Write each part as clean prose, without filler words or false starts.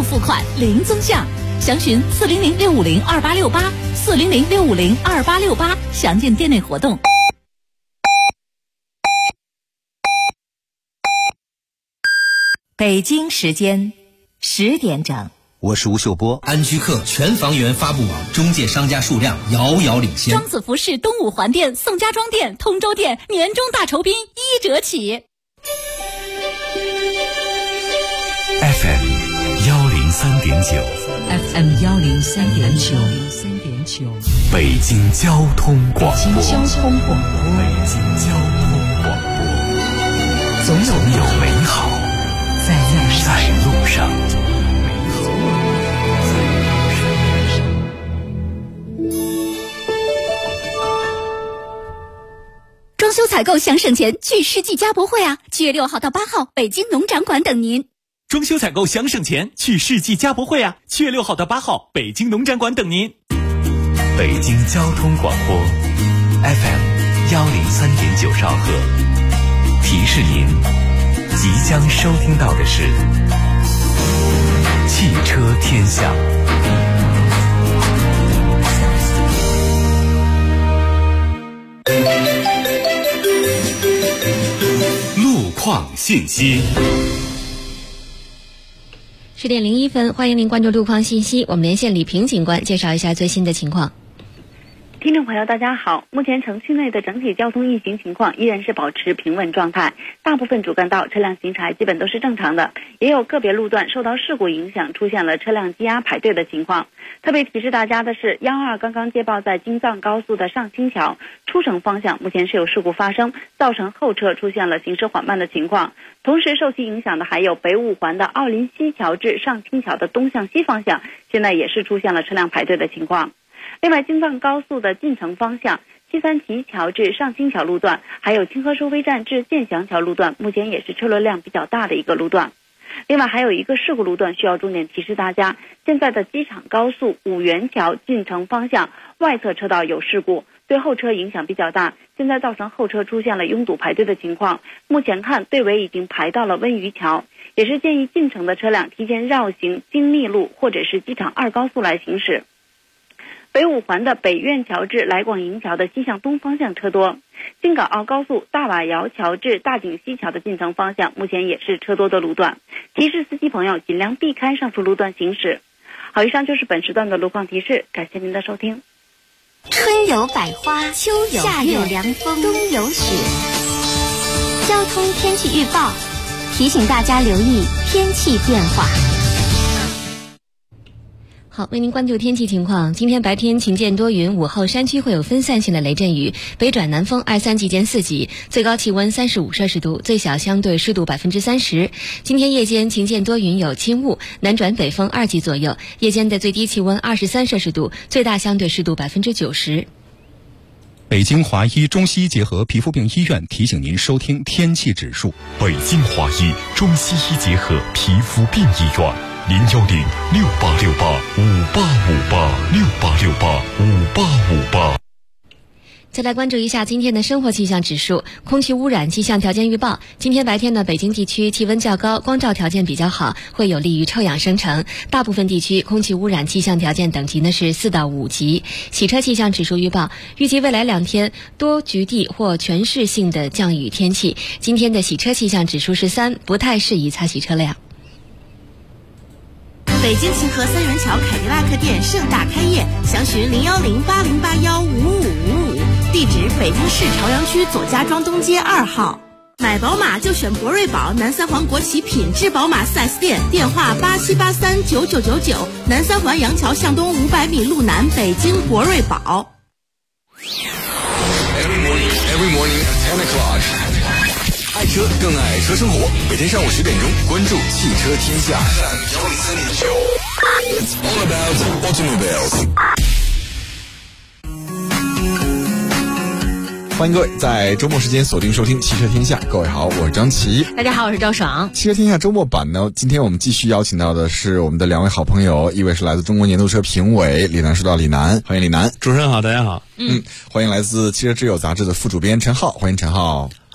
付款零增项，详询400-650-2868，400-650-2868，详见店内活动。北京时间10点整。 我是吴秀波。 安居客全房源发布网中介商家数量遥遥领先。 庄子服饰东五环店、宋家庄店、通州店年终大酬宾1折起。 FM 103.9 FM 103.9 北京交通广播。 北京交通广播。 总有美好在路上。 装修采购想省钱，去世纪家博会啊！7月6号到8号，北京农展馆等您。 装修采购想省钱，去世纪家博会啊！7月6号到8号，北京农展馆等您。 北京交通广播 FM 103.9兆赫，提示您即将收听到的是汽车天下。路况信息。 10点01分，欢迎您关注路况信息。我们连线李平警官，介绍一下最新的情况。 听众朋友大家好，目前城区内的整体交通运行情况依然是保持平稳状态，大部分主干道车辆行驶基本都是正常的，也有个别路段受到事故影响出现了车辆积压排队的情况。特别提示大家的是，122刚刚接报在京藏高速的上清桥出城方向目前是有事故发生，造成后车出现了行驶缓慢的情况。同时受其影响的还有北五环的奥林西桥至上清桥的东向西方向，现在也是出现了车辆排队的情况。另外，京藏高速的进城方向西三旗桥至上清桥路段，还有清河收费站至建祥桥路段，目前也是车流量比较大的一个路段。另外还有一个事故路段需要重点提示大家，现在的机场高速五元桥进城方向外侧车道有事故，对后车影响比较大，现在造成后车出现了拥堵排队的情况。目前看队尾已经排到了温榆桥，也是建议进城的车辆提前绕行京密路或者是机场2高速来行驶。北五环的北苑桥至来广营桥的西向东方向车多，京港澳高速大瓦窑桥至大井西桥的进城方向目前也是车多的路段，提示司机朋友尽量避开上述路段行驶。好，以上就是本时段的路况提示，感谢您的收听。 春有百花，秋有夏有凉风，冬有雪。交通天气预报提醒大家留意天气变化。 好，为您关注天气情况。今天白天晴间多云，午后山区会有分散性的雷阵雨，北转南风23级间4级，最高气温35摄氏度，最小相对湿度30%。今天夜间晴间多云有轻雾，南转北风2级左右，夜间的最低气温23摄氏度，最大相对湿度90%。 北京华医中西医结合皮肤病医院提醒您收听天气指数。 北京华医中西医结合皮肤病医院，010-6868-5858，6868-5858。 再来关注一下今天的生活气象指数。空气污染气象条件预报，今天白天呢，北京地区气温较高，光照条件比较好，会有利于臭氧生成。大部分地区空气污染气象条件等级呢是4到5级。洗车气象指数预报，预计未来2天多局地或全市性的降雨天气。今天的洗车气象指数是3，不太适宜擦洗车辆。 北京秦河3元桥凯迪拉克店盛大开业，详询010-8081-5555，地址北京市朝阳区左家庄东街2号。买宝马就选博瑞宝，南三环国企品质宝马 4S 店，电话87839999，南三环杨桥向东500米路南，北京博瑞宝。 Every morning at 10 o'clock， 爱车更爱车生活，每天上午10点钟关注汽车天下。It's all about automobiles。欢迎各位在周末时间锁定收听汽车天下。各位好，我是张琪。 大家好，我是赵爽。 汽车天下周末版呢，今天我们继续邀请到的是我们的2位好朋友，一位是来自中国年度车评委李楠说到李楠，欢迎李楠。 主持人好，大家好。 欢迎来自汽车之友杂志的副主编陈浩，欢迎陈浩。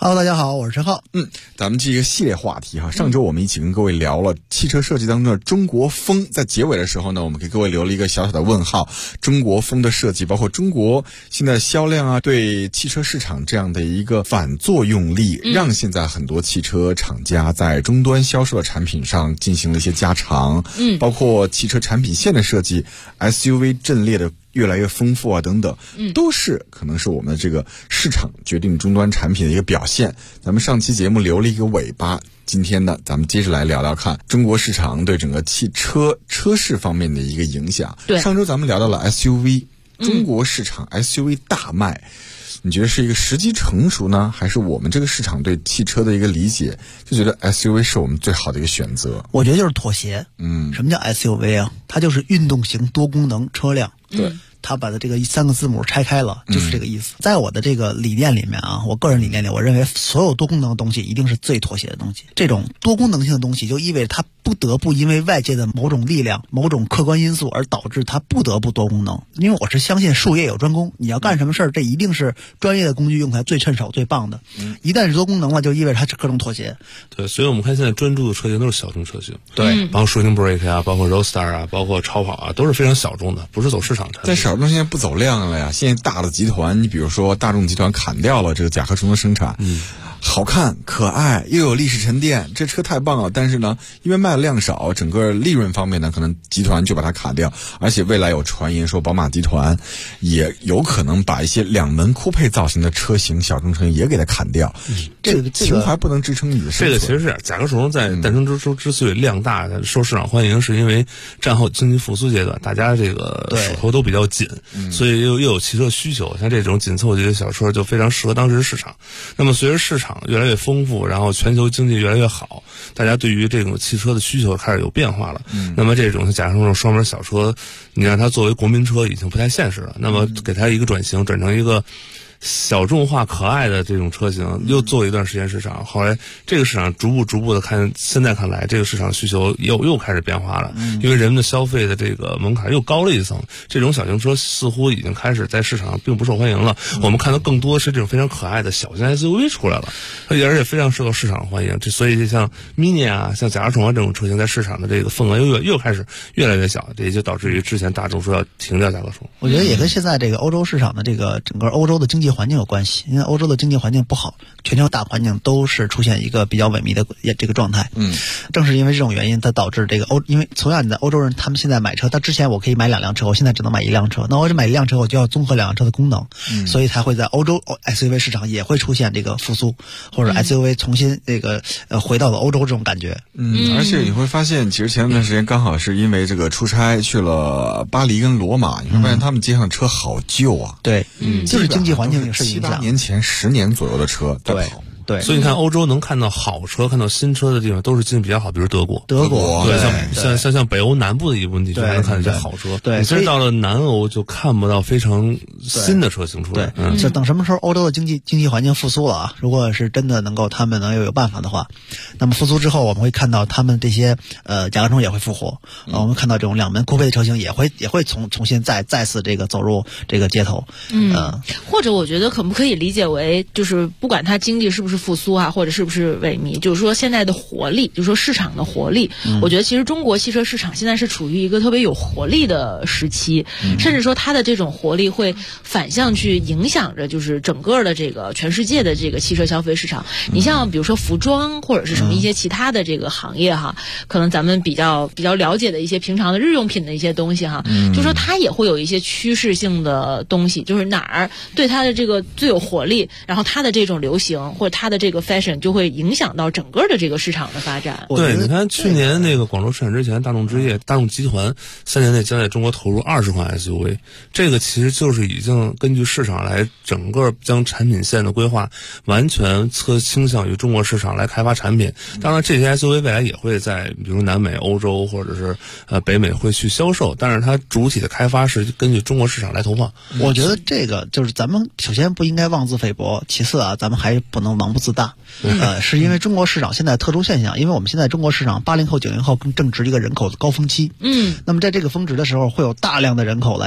Hello， 大家好，我是陈浩。 咱们这个系列话题哈，上周我们一起跟各位聊了汽车设计当中的中国风，在结尾的时候呢，我们给各位留了一个小小的问号。中国风的设计，包括中国现在销量啊，对汽车市场这样的一个反作用力，让现在很多汽车厂家在终端销售的产品上进行了一些加长，包括汽车产品线的设计 ，SUV 阵列的越来越丰富啊，等等，都是可能是我们的这个市场决定终端产品的一个表现。咱们上期节目留了一个尾巴，今天呢，咱们接着来聊聊看中国市场对整个汽车车市方面的一个影响。 对， 上周咱们聊到了 SUV， 中国市场 SUV 大卖。你觉得是一个时机成熟呢，还是我们这个市场对汽车的一个理解就觉得 SUV 是我们最好的一个选择？ 我觉得就是妥协。什么叫 SUV 啊？它就是运动型多功能车辆。对。他把这个3个字母拆开了，就是这个意思。在我的这个理念里面啊，我个人理念里，我认为所有多功能的东西一定是最妥协的东西。这种多功能性的东西就意味着它不得不因为外界的某种力量、某种客观因素而导致它不得不多功能。因为我是相信术业有专攻，你要干什么事儿，这一定是专业的工具用起来最趁手、最棒的。一旦是多功能了，就意味着它是各种妥协。 对，所以我们看现在专注的车型都是小众车型， 对， 包括 Shooting Brake 啊，包括 Roadster 啊，包括超跑啊，都是非常小众的，不是走市场产品。 在小众现在不走量了呀，现在大的集团，你比如说大众集团砍掉了这个甲壳虫的生产，好看可爱又有历史沉淀，这车太棒了。但是呢，因为卖的量少，整个利润方面呢，可能集团就把它砍掉。而且未来有传言说，宝马集团也有可能把一些2门酷配造型的车型、小众车型也给它砍掉。这个情怀不能支撑你的生存。 这个其实是甲壳虫在诞生之所以量大、受市场欢迎，是因为战后经济复苏阶段，大家这个手头都比较紧，所以又有汽车需求，像这种紧凑级的小车就非常适合当时市场。那么随着市场越来越丰富，然后全球经济越来越好，大家对于这种汽车的需求开始有变化了。那么这种像甲壳虫这种双门小车，你让它作为国民车已经不太现实了。那么给它一个转型，转成一个小众化可爱的这种车型，又做一段时间市场，后来这个市场逐步的看，现在看来这个市场需求又开始变化了，因为人们的消费的这个门槛又高了一层，这种小型车似乎已经开始在市场上并不受欢迎了。我们看到更多是这种非常可爱的小型 SUV 出来了，而且非常受到市场欢迎。所以就像 Mini 啊、像甲壳虫啊这种车型在市场的这个份额又开始越来越小，这也就导致于之前大众说要停掉甲壳虫。 我觉得也跟现在这个欧洲市场的这个整个欧洲的经济环境有关系，因为欧洲的经济环境不好，全球大环境都是出现一个比较萎靡的这个状态。正是因为这种原因，它导致这个因为同样你在欧洲人，他们现在买车，他之前我可以买2辆车，我现在只能买1辆车，那我只买1辆车，我就要综合2辆车的功能，所以才会在欧洲 SUV 市场也会出现这个复苏，或者 SUV 重新这个回到了欧洲这种感觉。 而且你会发现，其实前段时间刚好是因为这个出差去了巴黎跟罗马，你会发现他们街上车好旧啊。 对，就是经济环境也是影响。 7-8年前10年左右的车在跑。 对， 所以你看欧洲能看到好车、看到新车的地方都是经济比较好，比如德国， 对， 像北欧南部的一部分地区还能看到一些好车。 对， 所以到了南欧就看不到非常新的车型出来。 对，就等什么时候欧洲的经济环境复苏了啊？如果是真的他们能有办法的话，那么复苏之后，我们会看到他们这些甲壳虫也会复活，我们看到这种2门酷配的车型也会重新再次这个走入这个街头。 或者我觉得可不可以理解为，就是不管它经济是不是复苏啊，或者是不是萎靡，就是说现在的活力，就是说市场的活力，我觉得其实中国汽车市场现在是处于一个特别有活力的时期，甚至说它的这种活力会反向去影响着就是整个的这个全世界的这个汽车消费市场。你像比如说服装或者是什么一些其他的这个行业哈，可能咱们比较了解的一些平常的日用品的一些东西哈，就说它也会有一些趋势性的东西，就是哪儿对它的这个最有活力，然后它的这种流行或者它的这个 fashion 就会影响到整个的这个市场的发展。 对，你看去年那个广州车展之前，大众集团3年内将在中国投入20款 SUV， 这个其实就是已经根据市场来整个将产品线的规划完全倾向于中国市场来开发产品。当然这些 SUV 未来也会在比如南美、欧洲或者是北美会去销售，但是它主体的开发是根据中国市场来投放。 我觉得这个就是咱们首先不应该妄自菲薄，其次啊，咱们还不能妄不自大。是因为中国市场现在特殊现象，因为我们现在中国市场80后、90后正值一个人口的高峰期。那么在这个峰值的时候，会有大量的人口来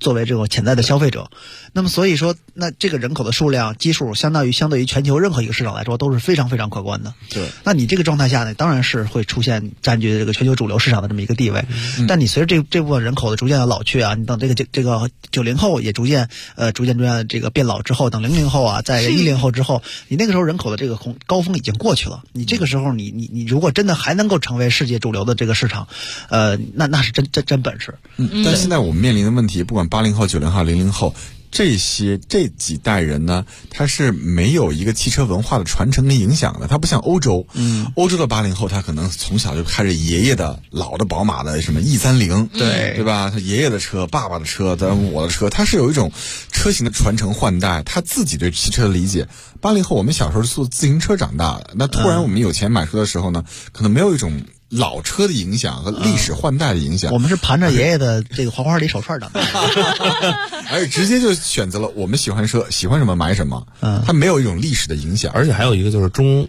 作为这种潜在的消费者。那么所以说，那这个人口的数量基数相对于全球任何一个市场来说都是非常非常可观的。 对， 那你这个状态下呢，当然是会出现占据这个全球主流市场的这么一个地位。但你随着这部分人口的逐渐的老去啊，你等这个90后也逐渐这个变老之后，等00后啊，在10后之后，你那个时候人口的这个高峰已经过去了。你这个时候你如果真的还能够成为世界主流的这个市场，那是真本事。 但现在我们面临的问题，不管80后、90后、00后。这几代人呢，他是没有一个汽车文化的传承跟影响的。他不像欧洲，欧洲的80后，他可能从小就开着爷爷的老的宝马的什么 E30，对吧？他爷爷的车、爸爸的车、我的车，他是有一种车型的传承换代，他自己对汽车的理解。80后我们小时候是坐自行车长大的，那突然我们有钱买车的时候呢，可能没有一种老车的影响和历史换代的影响。 我们是盘着爷爷的这个黄花梨手串长大而且直接就选择了我们喜欢车，喜欢什么买什么。它没有一种历史的影响。 而且还有一个就是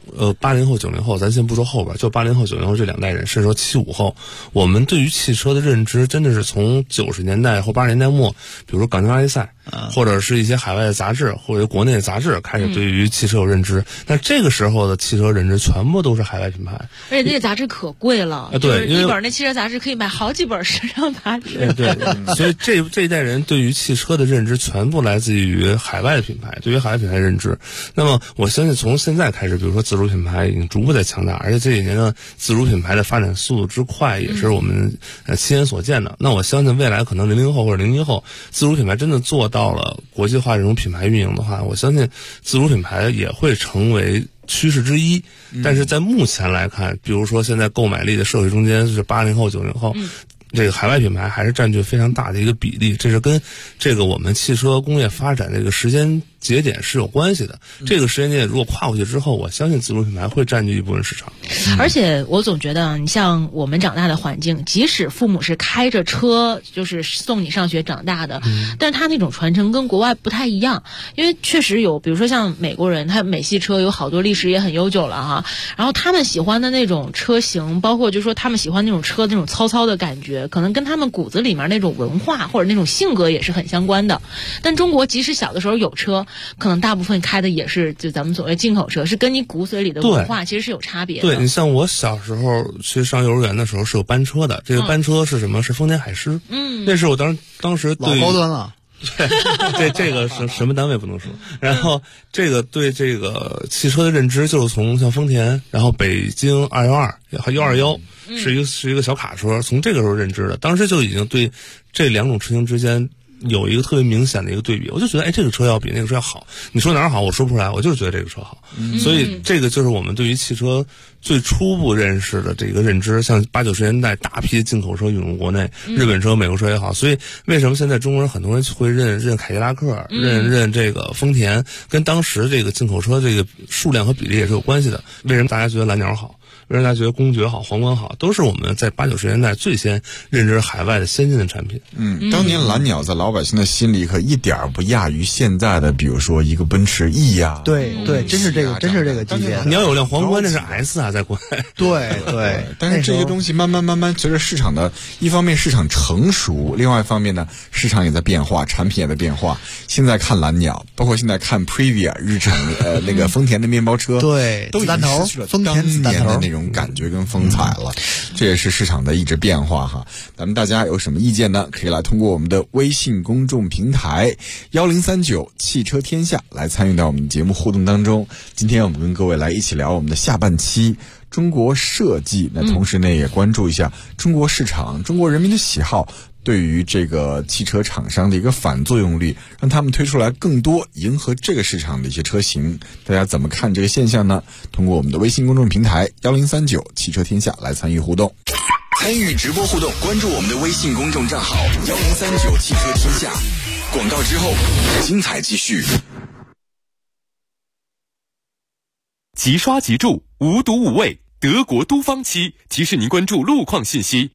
80后、90后，咱先不说后边，就80后、90后这两代人，甚至说75后，我们对于汽车的认知真的是从90年代或80年代末，比如说港京拉力赛，或者是一些海外的杂志或者国内的杂志开始对于汽车有认知。那这个时候的汽车认知全部都是海外品牌， 而且那个杂志可贵了， 对， 一本那汽车杂志可以买好几本时尚杂志。 对，所以这一代人对于汽车的认知全部来自于海外的品牌，对于海外品牌认知。那么我相信从现在开始，比如说自主品牌已经逐步在强大，而且这几年的自主品牌的发展速度之快，也是我们亲眼所见的。那我相信未来可能00后或者01后，自主品牌真的做到了国际化这种品牌运营的话，我相信自主品牌也会成为趋势之一。但是在目前来看，比如说现在购买力的社会中间是80后、90后。这个海外品牌还是占据非常大的一个比例，这是跟这个我们汽车工业发展这个时间节点是有关系的。这个时间节点如果跨过去之后，我相信自主品牌会占据一部分市场。 而且我总觉得，你像我们长大的环境，即使父母是开着车就是送你上学长大的，但是他那种传承跟国外不太一样。因为确实有，比如说像美国人，他美系车有好多历史也很悠久了哈，然后他们喜欢的那种车型，包括就是说他们喜欢那种车那种糙糙的感觉，可能跟他们骨子里面那种文化或者那种性格也是很相关的。但中国即使小的时候有车，可能大部分开的也是就咱们所谓进口车，是跟你骨髓里的文化其实是有差别的。 对，你像我小时候去上幼儿园的时候是有班车的，这个班车是什么？是丰田海狮。那是我当时对老高端了。 对，这个是什么单位不能说。然后这个对这个汽车的认知就是从像丰田，然后北京212和121是一个小卡车，从这个时候认知的。当时就已经对这两种车型之间有一个特别明显的一个对比，我就觉得这个车要比那个车要好。你说哪儿好我说不出来，我就是觉得这个车好。所以这个就是我们对于汽车最初步认识的这个认知。像80、90年代大批进口车涌入国内，日本车、美国车也好，所以为什么现在中国人很多人会认凯迪拉克、认这个丰田，跟当时这个进口车这个数量和比例也是有关系的。为什么大家觉得蓝鸟好？为什么大家觉得公爵好、皇冠好？都是我们在80、90年代最先认知海外的先进的产品。 当年蓝鸟在老百姓的心里可一点不亚于现在的，比如说一个奔驰 E 呀。 对，真是这个级别。 你要有辆皇冠，那是 S 啊，在国内。 对。 但是这个东西慢慢随着市场的一方面市场成熟，另外一方面呢，市场也在变化，产品也在变化。现在看蓝鸟，包括现在看 Previa 日产那个丰田的面包车， 对， 都已经失去了当年的那种感觉跟风采了。这也是市场的一直变化哈。咱们大家有什么意见呢？可以来通过我们的微信公众平台1039汽车天下来参与到我们节目互动当中。今天我们跟各位来一起聊我们的下半期中国设计，那同时呢也关注一下中国市场、中国人民的喜好对于这个汽车厂商的一个反作用力，让他们推出来更多迎合这个市场的一些车型。大家怎么看这个现象呢？通过我们的微信公众平台1039汽车天下来参与互动。 参与直播互动，关注我们的微信公众账号1039汽车天下。广告之后，精彩继续。 即刷即住，无毒无味，德国都方漆提示您关注路况信息。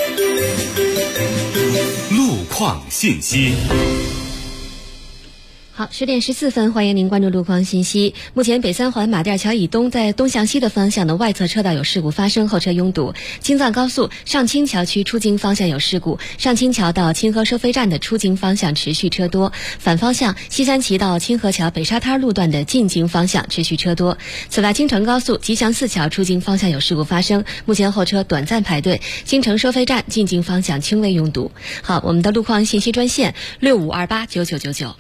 路况信息。 好，10点14分，欢迎您关注路况信息。目前北三环马甸桥以东，在东向西的方向的外侧车道有事故发生，后车拥堵。京藏高速上清桥区出京方向有事故，上清桥到清河收费站的出京方向持续车多，反方向西三旗到清河桥北沙滩路段的进京方向持续车多。此外，京承高速吉祥寺桥出京方向有事故发生，目前后车短暂排队，京承收费站进京方向轻微拥堵。好，我们的路况信息专线65289999。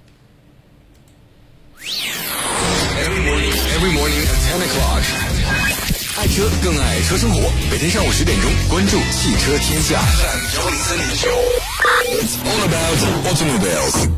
Every morning at 10 o'clock. 爱车更爱车生活，每天上午10点钟，关注汽车天下。It's all about automobiles.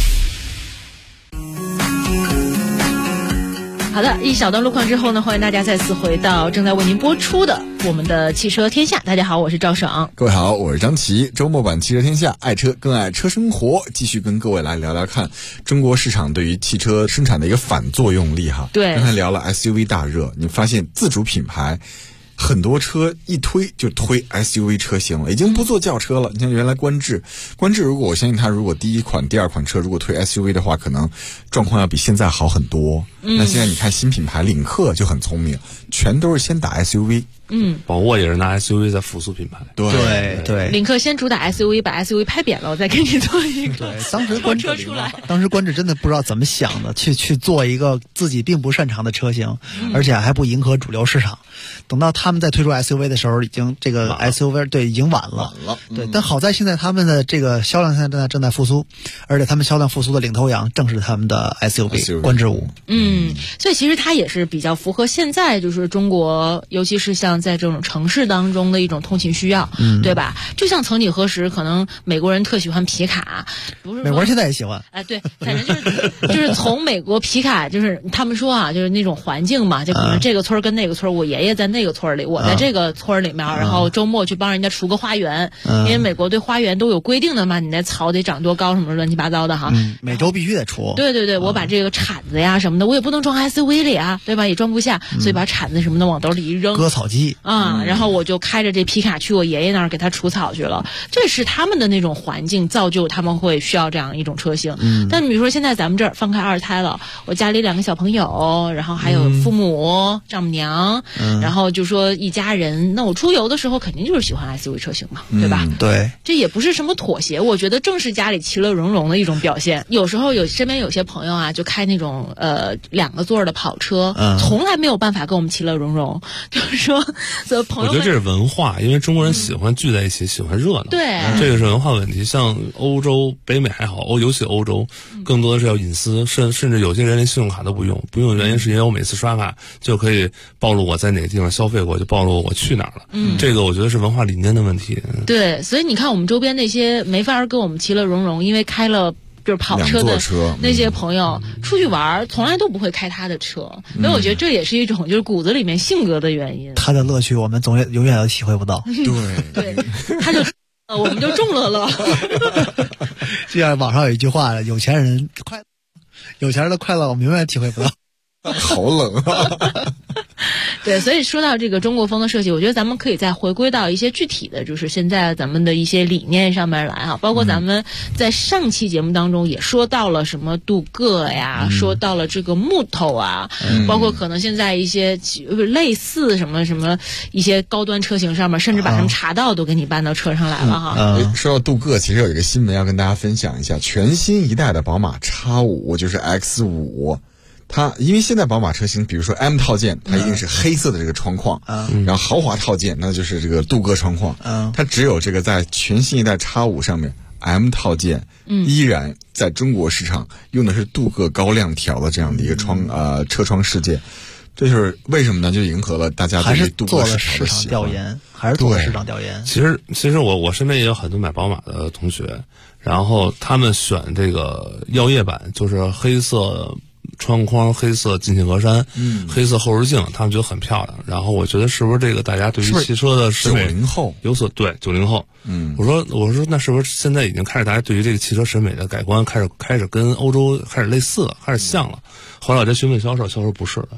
好的，一小段路况之后呢，欢迎大家再次回到正在为您播出的我们的汽车天下。大家好，我是赵爽。 各位好，我是张琪。周末版汽车天下，爱车更爱车生活，继续跟各位来聊聊看中国市场对于汽车生产的一个反作用力哈。 对， 刚才聊了 SUV 大热，你发现自主品牌很多车一推就推 SUV 车型了，已经不做轿车了。你像原来观致如果我相信它如果第一款第二款车如果推 SUV 的话，可能状况要比现在好很多。那现在你看新品牌领克就很聪明，全都是先打 SUV。 宝沃也是拿 SUV 在复苏品牌。 对， 领克先主打 SUV， 把 SUV 拍扁了，我再给你做一个。 对，当时观致真的不知道怎么想的，去做一个自己并不擅长的车型，而且还不迎合主流市场。等到他们在推出 SUV 的时候，已经这个 SUV 对已经晚了。对，但好在现在他们的这个销量现在正在复苏，而且他们销量复苏的领头羊正是他们的 SUV 观致5。 所以其实它也是比较符合现在就是中国，尤其是像在这种城市当中的一种通勤需要，对吧？就像曾几何时，可能美国人特喜欢皮卡，不是美国人现在也喜欢。 对，反正就是从美国皮卡，就是他们说啊，就是那种环境嘛，就可能这个村跟那个村，我爷爷在那个村里，我在这个村里面，然后周末去帮人家除个花园，因为美国对花园都有规定的嘛，你那草得长多高什么乱七八糟的哈， 每周必须得除。 对，我把这个铲子呀什么的，我也不能装 SUV 里啊，对吧？也装不下，所以把铲子什么的往兜里一扔， 割草机然后我就开着这皮卡去我爷爷那儿给他除草去了。这是他们的那种环境造就他们会需要这样一种车型。但比如说现在咱们这儿放开二胎了，我家里2个小朋友，然后还有父母、丈母娘，然后就说一家人，那我出游的时候肯定就是喜欢 SUV 车型嘛，对吧？ 对， 这也不是什么妥协，我觉得正是家里其乐融融的一种表现。有时候身边有些朋友啊，就开那种2个座的跑车，从来没有办法跟我们其乐融融，就是说朋友们， 我觉得这是文化，因为中国人喜欢聚在一起，喜欢热闹。 对， 这个是文化问题。像欧洲、北美还好，尤其欧洲，更多的是要隐私，甚至有些人连信用卡都不用的原因是因为我每次刷卡就可以暴露我在哪个地方消费过，就暴露我去哪儿了。这个我觉得是文化理念的问题。 对，所以你看我们周边那些没法跟我们其乐融融，因为开了就是跑车的那些朋友出去玩从来都不会开他的车，所以我觉得这也是一种就是骨子里面性格的原因。 他的乐趣我们永远都体会不到。 对，他就我们就中了。 就像网上有一句话，有钱人的快乐我们永远体会不到。 好冷啊！ 对，所以说到这个中国风的设计，我觉得咱们可以再回归到一些具体的，就是现在咱们的一些理念上面来啊。包括咱们在上期节目当中也说到了什么镀铬呀，说到了这个木头啊，包括可能现在一些类似什么一些高端车型上面，甚至把他们茶道都给你搬到车上来了哈。 说到镀铬，其实有一个新闻要跟大家分享一下，全新一代的宝马 X5， 就是 X5。它因为现在宝马车型，比如说 M 套件，它一定是黑色的这个窗框，然后豪华套件那就是这个镀铬窗框，它只有这个在全新一代 X5 上面 M 套件，依然在中国市场用的是镀铬高亮条的这样的一个车窗饰件。这就是为什么呢？就迎合了大家对于镀铬市场的调研， 还是做了市场调研。 其实我身边也有很多买宝马的同学，然后他们选这个耀夜版，就是黑色窗框、黑色进气格栅、黑色后视镜，他们觉得很漂亮。然后我觉得是不是这个大家对于汽车的审美 90后有所对90后，我说那是不是现在已经开始大家对于这个汽车审美的改观开始跟欧洲开始类似了，开始像了？后来我再询问销售不是的。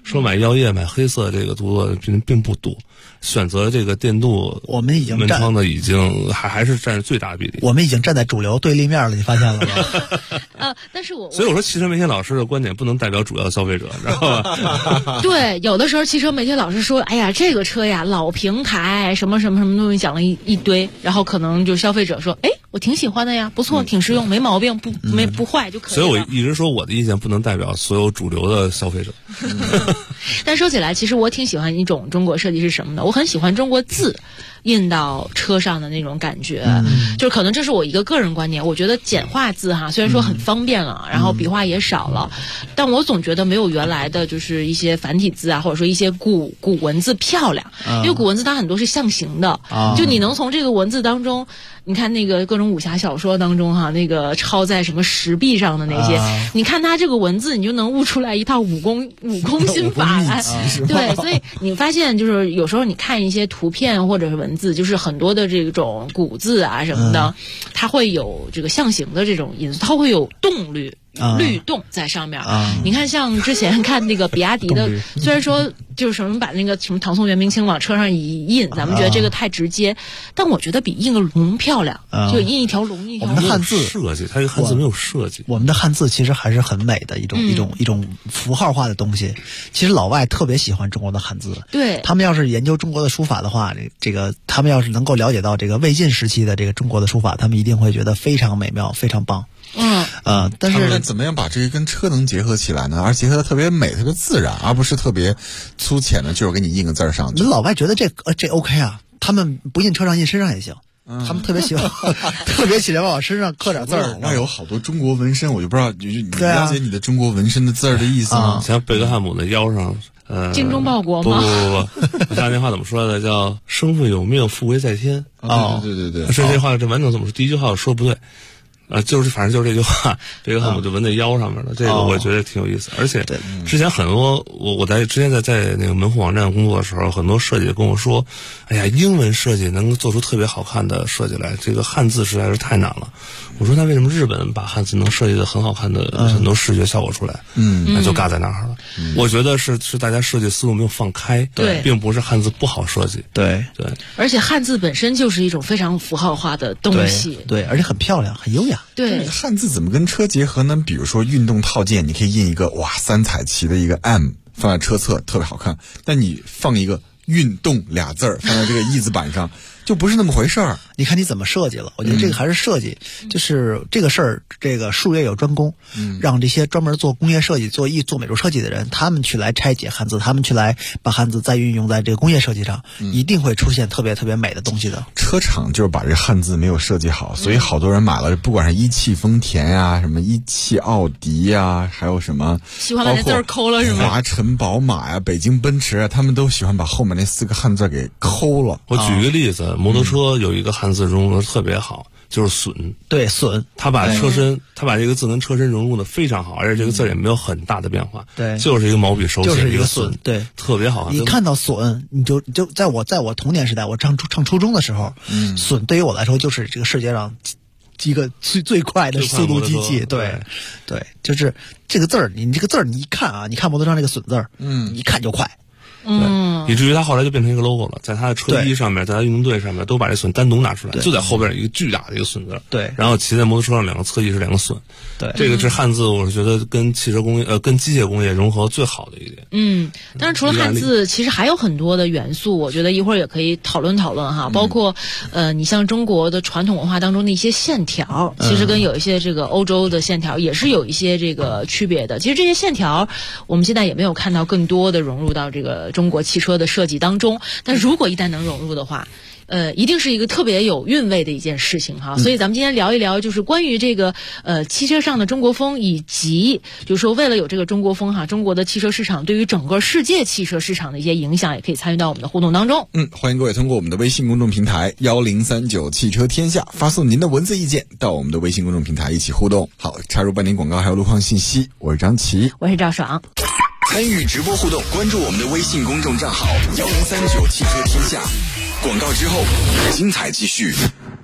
说买药业买黑色这个动作并不多，选择这个电镀我们已经门窗的已经还是占最大比例。 我们已经站在主流对立面了，你发现了吗？但是所以我说汽车媒体老师的观点不能代表主要消费者，知道吧？ 对，有的时候汽车媒体老师说，哎呀，这个车呀老平台什么什么什么东西讲了一堆，然后可能就消费者说，哎，我挺喜欢的呀，不错，挺实用，没毛病，不坏就可以了。 所以我一直说我的意见不能代表所有主流的消费者。 但说起来，其实我挺喜欢一种中国设计是什么呢？我很喜欢中国字印到车上的那种感觉，就是可能这是我一个个人观点。我觉得简化字哈，虽然说很方便了，然后笔画也少了，但我总觉得没有原来的就是一些繁体字啊，或者说一些古文字漂亮。因为古文字它很多是象形的，就你能从这个文字当中，你看那个各种武侠小说当中哈，那个抄在什么石壁上的那些，你看它这个文字，你就能悟出来一套武功心法来。对，所以你发现就是有时候你看一些图片或者是文字，就是很多的这种古字啊什么的，它会有这个象形的这种因素，它会有动律动在上面。你看像之前看那个比亚迪的，虽然说就是什么把那个什么唐宋元明清往车上一印，咱们觉得这个太直接，但我觉得比印个龙漂亮，就印一条龙一条龙。 我们的汉字设计，它这个汉字没有设计。 我们的汉字其实还是很美的一种符号化的东西。其实老外特别喜欢中国的汉字， 对， 他们要是研究中国的书法的话，这个他们要是能够了解到这个魏晋时期的这个中国的书法，他们一定会觉得非常美妙，非常棒。但是他们怎么样把这个跟车能结合起来呢？而结合的特别美，特别自然，而不是特别粗浅的，就是给你印个字儿上去。 老外觉得这 OK 啊，他们不印车上印身上也行。他们特别喜欢往身上刻点字儿。 老外有好多中国纹身，我就不知道，你了解你的中国纹身的字儿的意思吗？ 像贝克汉姆的腰上， 精忠报国吗？ 不，他那话怎么说的？叫生父有命，富贵在天。 对， 是这话这完整怎么说？第一句话我说不对。就是反正就是这句话，贝克汉姆就纹在腰上面了。这个我觉得挺有意思，而且之前很多我之前在那个门户网站工作的时候，很多设计跟我说，哎呀，英文设计能够做出特别好看的设计来，这个汉字实在是太难了。我说那为什么日本把汉字能设计的很好看的很多视觉效果出来？那就尬在那儿了。我觉得是大家设计思路没有放开， 对， 并不是汉字不好设计， 对。 而且汉字本身就是一种非常符号化的东西， 对，而且很漂亮，很优雅。 对， 汉字怎么跟车结合呢？比如说运动套件，你可以印一个三彩旗的一个 M 放在车侧，特别好看。但你放一个运动俩字儿放在这个翼子板上，就不是那么回事儿。 你看你怎么设计了？我觉得这个还是设计，就是这个事儿，这个术业有专攻，让这些专门做工业设计、做美术设计的人，他们去来拆解汉字，他们去来把汉字再运用在这个工业设计上，一定会出现特别特别美的东西的。 车厂就是把这汉字没有设计好，所以好多人买了，不管是一汽丰田呀、什么一汽奥迪呀，还有什么喜欢把这字儿抠了是吗？ 华晨宝马呀、北京奔驰啊，他们都喜欢把后面那4个汉字给抠了。 我举一个例子，摩托车有一个汉字融入的特别好，就是损。 对，损， 他把车身，他把这个字跟车身融入的非常好，而且这个字也没有很大的变化。 对， 就是一个毛笔手写， 就是一个损， 对， 特别好看。 你看到损，你就在我童年时代，我上初中的时候，损对于我来说就是这个世界上一个最快的速度机器。对，就是这个字儿，你这个字儿你一看啊，你看摩托车上这个损字儿，一看就快。 以至于它后来就变成一个 logo 了，在它的车衣上面，在它运动队上面都把这损单独拿出来，就在后边一个巨大的一个损字。 对， 然后骑在摩托车上，2个侧翼是2个损。 对， 这个是汉字，我是觉得跟汽车工业跟机械工业融合最好的一点。 但是除了汉字，其实还有很多的元素，我觉得一会儿也可以讨论讨论哈。包括你像中国的传统文化当中的一些线条，其实跟有一些这个欧洲的线条也是有一些这个区别的。其实这些线条，我们现在也没有看到更多的融入到这个中国汽车的设计当中，但如果一旦能融入的话，一定是一个特别有韵味的一件事情哈。所以咱们今天聊一聊，就是关于这个汽车上的中国风，以及就是说为了有这个中国风哈，中国的汽车市场对于整个世界汽车市场的一些影响，也可以参与到我们的互动当中。 欢迎各位通过我们的微信公众平台1039汽车天下发送您的文字意见到我们的微信公众平台一起互动。好，插入半点广告还有路况信息，我是张琪， 我是赵爽。 参与直播互动，关注我们的微信公众账号1039汽车天下。广告之后，精彩继续。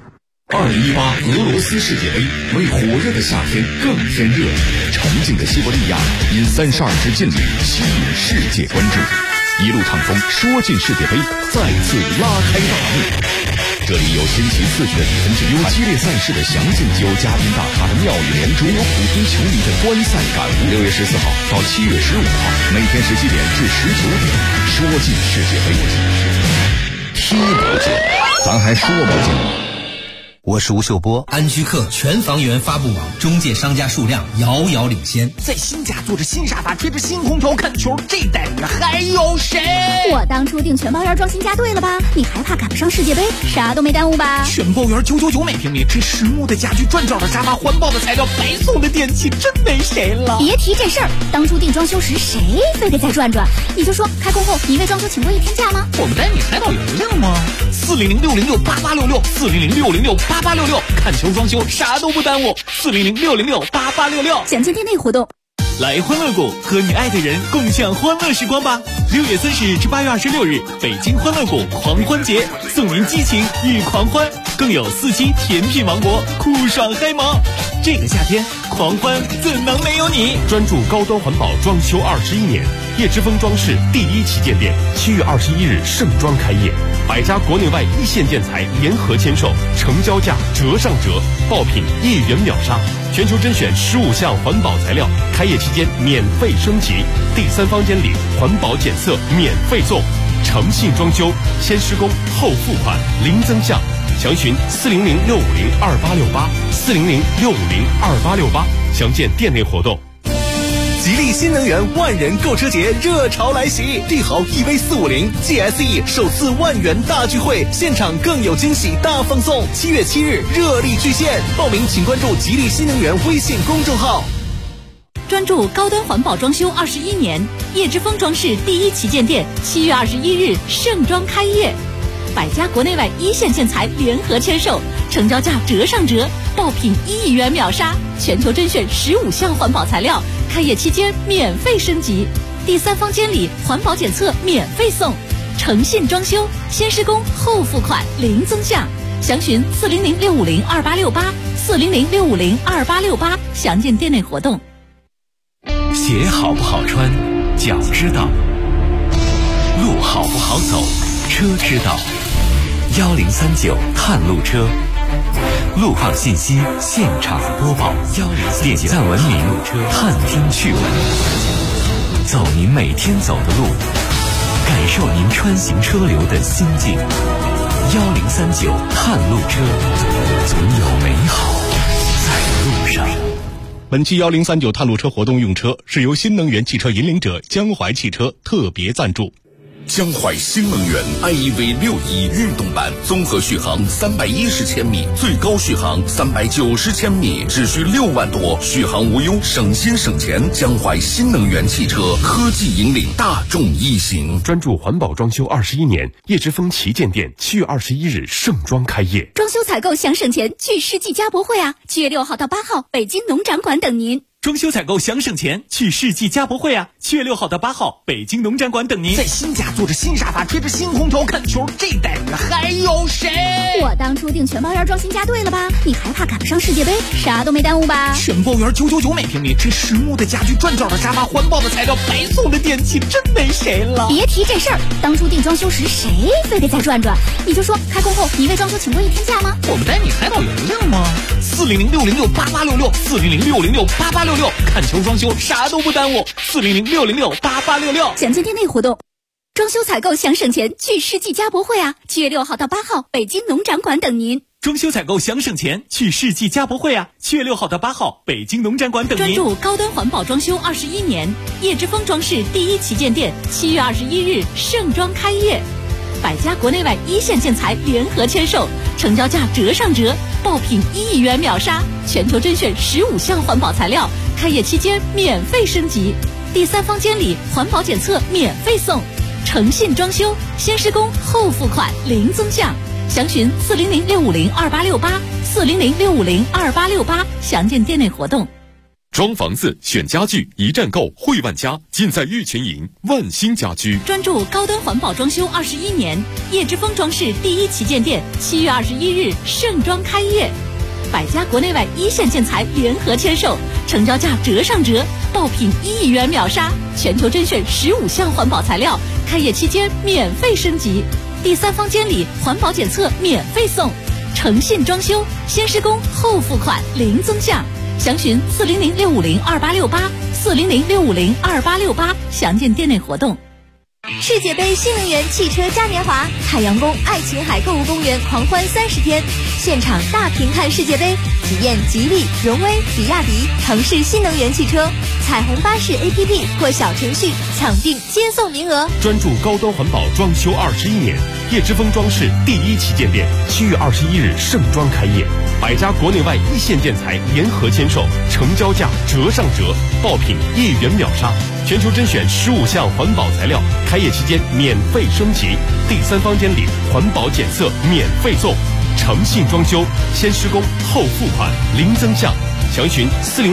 2018俄罗斯世界杯为火热的夏天更添热，沉静的西伯利亚因32支劲旅吸引世界关注，一路畅风说进世界杯再次拉开大幕。这里有先齐次序的比分之有激烈赛事的详尽，有嘉宾大咖的妙语连珠，有普通球迷的观赛感悟。6月14号到7月15号，每天17点至19点，说进世界杯，踢不进，咱还说不进。 我是吴秀波，安居客全房源发布网中介商家数量遥遥领先， 在新家坐着新沙发，吹着新空调看球，这待遇还有谁？ 我当初订全包园装新家对了吧？你还怕赶不上世界杯？啥都没耽误吧？ 全包园999每平米，这实木的家具、转角的沙发、环保的材料、白送的电器，真没谁了。 别提这事儿，当初订装修时谁非得再转转？你就说开工后你为装修请过一天假吗？ 我们带你海岛游游吗？400-606-8866，400-606-8866，看球装修啥都不耽误。400-606-8866， 详见店内活动。 来欢乐谷，和你爱的人共享欢乐时光吧！6月30日至8月26日，北京欢乐谷狂欢节，送您激情与狂欢，更有4期甜品王国，酷爽嗨萌。这个夏天，狂欢怎能没有你？ 专注高端环保装修21年，叶之峰装饰第一旗舰店7月21日盛装开业，100家国内外一线建材联合签售，成交价折上折，爆品1元秒杀，全球甄选15项环保材料，开业期间免费升级，第3方监理环保检测免费送，诚信装修，先施工后付款，零增项，详询400-650-2868，400-650-2868，详见店内活动。 吉利新能源万人购车节热潮来袭，帝豪 EV450 GSE 首次10000元大聚会，现场更有惊喜大放送。7月7日热力巨献，报名请关注吉利新能源微信公众号。 专注高端环保装修21年，叶之峰装饰第一旗舰店7月21日盛装开业，100家国内外一线建材联合签售，成交价折上折，爆品1亿元秒杀，全球甄选15项环保材料，开业期间免费升级，第3方监理环保检测免费送，诚信装修，先施工后付款，零增项，详询400-650-2868，400-650-2868，详见店内活动。 鞋好不好穿，脚知道；路好不好走，车知道。1039探路车，路况信息现场播报，点赞文明，探听趣闻，走您每天走的路，感受您穿行车流的心境。1039探路车，总有美好在路上。 本期1039探路车活动用车是由新能源汽车引领者江淮汽车特别赞助。 江淮新能源 iEV 61运动版，综合续航310千米，最高续航390千米，只需6万多，续航无忧，省心省钱。江淮新能源汽车科技引领大众一行， 专注环保装修21年，叶之峰旗舰店7月21日盛装开业。 装修采购想省钱，去世纪家博会啊！7月6号到8号，北京农展馆等您。 装修采购想省钱，去世纪家博会啊！7月6号到8号，北京农展馆等您。 在新家坐着新沙发，吹着新空调看球，这待遇还有谁？ 我当初订全包园装新家对了吧？你还怕赶不上世界杯？啥都没耽误吧？ 全包园999每平米，这实木的家具、转角的沙发、环保的材料、白送的电器，真没谁了。 别提这事儿，当初订装修时谁非得再转转？你就说开工后你为装修请过一天假吗？ 我们带你海岛游游吗？400-606-8866，400-606-8866。看球装修啥都不耽误，400-606-8866， 详见店内活动。装修采购想省钱，去世纪家博会啊！7月6号到8号，北京农展馆等您。 装修采购想省钱，去世纪家博会啊！7月6号到8号，北京农展馆等您。 专注高端环保装修21年，叶之峰装饰第一旗舰店7月21日盛装开业，100家国内外一线建材联合签售，成交价折上折，爆品1亿元秒杀，全球甄选15项环保材料，开业期间免费升级，第3方监理环保检测免费送，诚信装修，先施工后付款，零增项，详询400-650-2868，400-650-2868，详见店内活动。 装房子、选家具，一站购汇万家，尽在玉泉营万兴家居。 专注高端环保装修21年，叶之峰装饰第一旗舰店7月21日盛装开业，百家国内外一线建材联合签售，成交价折上折，爆品1亿元秒杀，全球甄选15项环保材料，开业期间免费升级，第3方监理环保检测免费送，诚信装修，先施工后付款零增项，详询400-650-2868，400-650-2868，详见店内活动。 世界杯新能源汽车嘉年华，海洋宫爱琴海购物公园狂欢30天，现场大屏看世界杯，体验吉利、荣威、比亚迪、城市新能源汽车，彩虹巴士 APP 或小程序抢订接送名额。 专注高端环保装修21年，叶之峰装饰第一旗舰店7月21日盛装开业，百家国内外一线建材联合签售，成交价折上折，爆品1亿元秒杀，全球甄选15项环保材料，开业期间免费升级，第3方监理环保检测免费送，诚信装修，先施工后付款零增项，详询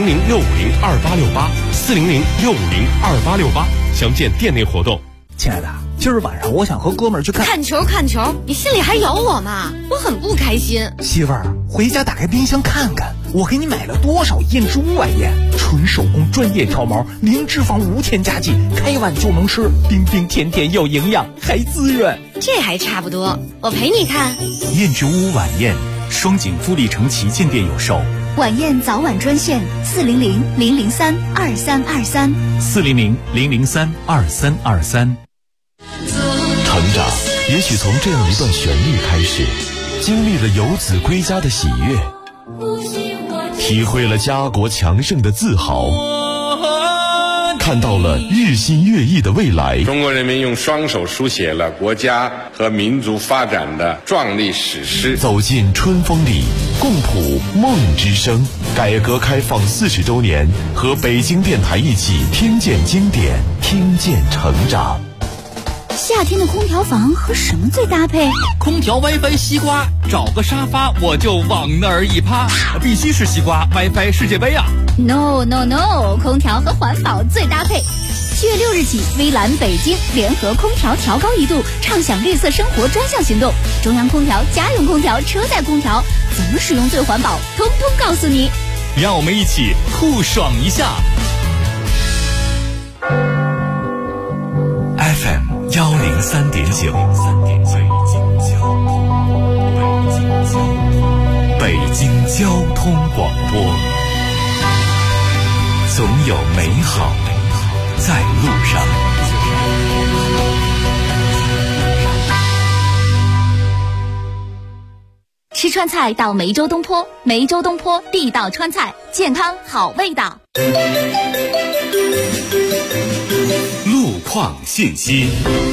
400-650-2868，400-650-2868，详见店内活动。 亲爱的，今儿晚上我想和哥们儿去看球，你心里还有我吗？我很不开心。 媳妇儿，回家打开冰箱看看，我给你买了多少燕之屋晚宴，纯手工专业挑毛，零脂肪无添加剂，开碗就能吃，冰冰甜甜又营养，还滋润。 这还差不多，我陪你看。 燕之屋晚宴，双井富力城旗舰店有售。 晚宴早晚专线 400-003-2323，400-003-2323。 成长也许从这样一段旋律开始，经历了游子归家的喜悦，体会了家国强盛的自豪，看到了日新月异的未来。 中国人民用双手书写了国家和民族发展的壮丽史诗。 走进春风里，共谱梦之声。改革开放40周年，和北京电台一起听见经典，听见成长。 夏天的空调房和什么最搭配？ 空调 WiFi 西瓜，找个沙发我就往那儿一趴，必须是西瓜 WiFi 世界杯啊 ！No， 空调和环保最搭配。7月6日起，微蓝北京联合空调调高1度，畅享绿色生活专项行动。中央空调、家用空调、车载空调，怎么使用最环保，通通告诉你。 让我们一起酷爽一下。 FM 103.9，北京交通广播，总有美好在路上。 吃川菜到梅州东坡，梅州东坡地道川菜，健康好味道。 路况信息。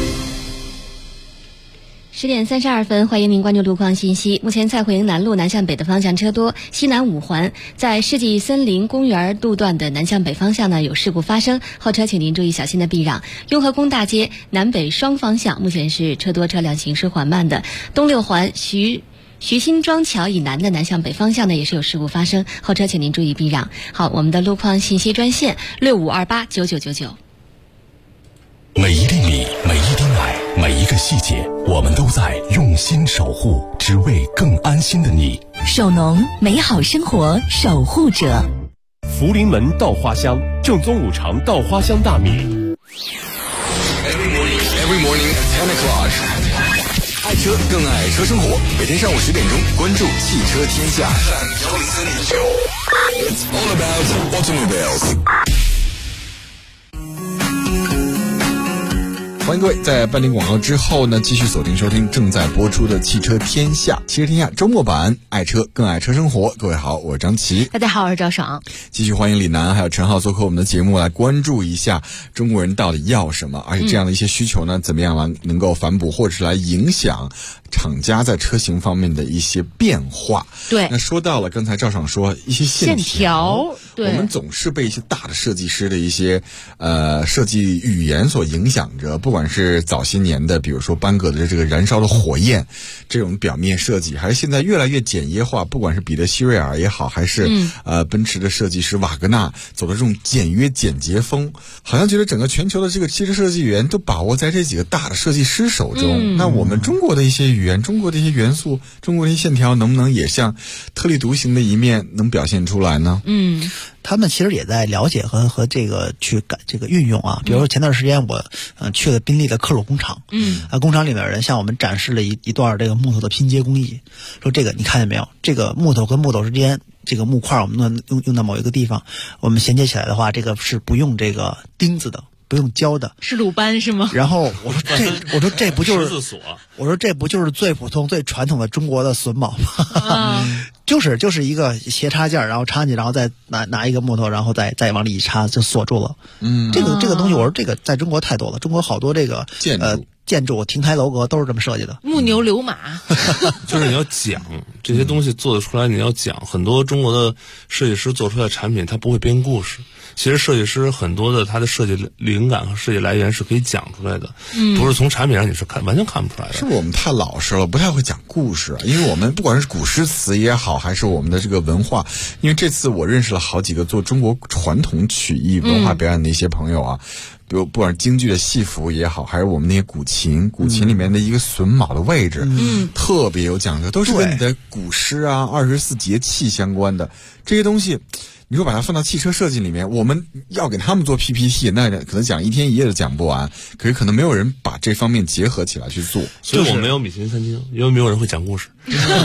10点32分，欢迎您关注路况信息。目前蔡慧营南路南向北的方向车多，西南5环在世纪森林公园路段的南向北方向呢有事故发生，后车请您注意小心的避让。雍和宫大街南北双方向目前是车多车辆行驶缓慢的。东6环徐辛庄桥以南的南向北方向呢也是有事故发生，后车请您注意避让。好，我们的路况信息专线65289999。 每一粒米，每一滴奶，每一个细节，我们都在用心守护，只为更安心的你。 守农，美好生活守护者。 福临门稻花香，正宗5常稻花香大米。 Every morning at 10 o'clock， 爱车更爱车生活，每天上午10点钟，关注汽车天下。It's all about automobiles。 欢迎各位在半点广告之后呢，继续锁定收听正在播出的汽车天下。汽车天下周末版，爱车更爱车生活。各位好，我是张琪。 大家好，我是赵爽。 继续欢迎李楠还有陈浩做客我们的节目，来关注一下中国人到底要什么，而且这样的一些需求呢，怎么样来能够反哺或者是来影响厂家在车型方面的一些变化。 对， 那说到了刚才赵爽说一些线条， 对， 我们总是被一些大的设计师的一些设计语言所影响着，不管是早些年的比如说班戈的这个燃烧的火焰这种表面设计，还是现在越来越简约化，不管是彼得希瑞尔也好，还是奔驰的设计师瓦格纳走的这种简约简洁风，好像觉得整个全球的这个汽车设计语言都把握在这几个大的设计师手中。那我们中国的一些语言，中国的一些元素，中国的一些线条，能不能也像特立独行的一面能表现出来呢？ 他们其实也在了解和这个去这个运用啊。比如说前段时间我去了宾利的克鲁工厂，工厂里面人向我们展示了一段这个木头的拼接工艺，说这个你看见没有，这个木头跟木头之间这个木块我们用到某一个地方，我们衔接起来的话，这个是不用这个钉子的，不用胶的， 是鲁班是吗？ 然后我说这不就是我说这不就是最普通最传统的中国的榫卯吗？就是一个斜插件，然后插进，然后再拿一个木头，然后再往里一插就锁住了。这个东西我说这个在中国太多了，中国好多这个建筑亭台楼阁都是这么设计的。 木牛流马， 就是你要讲这些东西做得出来，你要讲很多中国的设计师做出来的产品，他不会编故事。其实设计师很多的他的设计灵感和设计来源是可以讲出来的，不是从产品上你是完全看不出来的。 是不是我们太老实了，不太会讲故事？因为我们不管是古诗词也好，还是我们的这个文化，因为这次我认识了好几个做中国传统曲艺文化表演的一些朋友啊。比如不管是京剧的戏服也好，还是我们那些古琴里面的一个榫卯的位置，特别有讲究，都是跟你的古诗啊、24节气相关的这些东西。你说把它放到汽车设计里面，我们要给他们做 PPT， 那可能讲一天一夜都讲不完。可是可能没有人把这方面结合起来去做， 所以我们没有米其林餐厅，因为没有人会讲故事。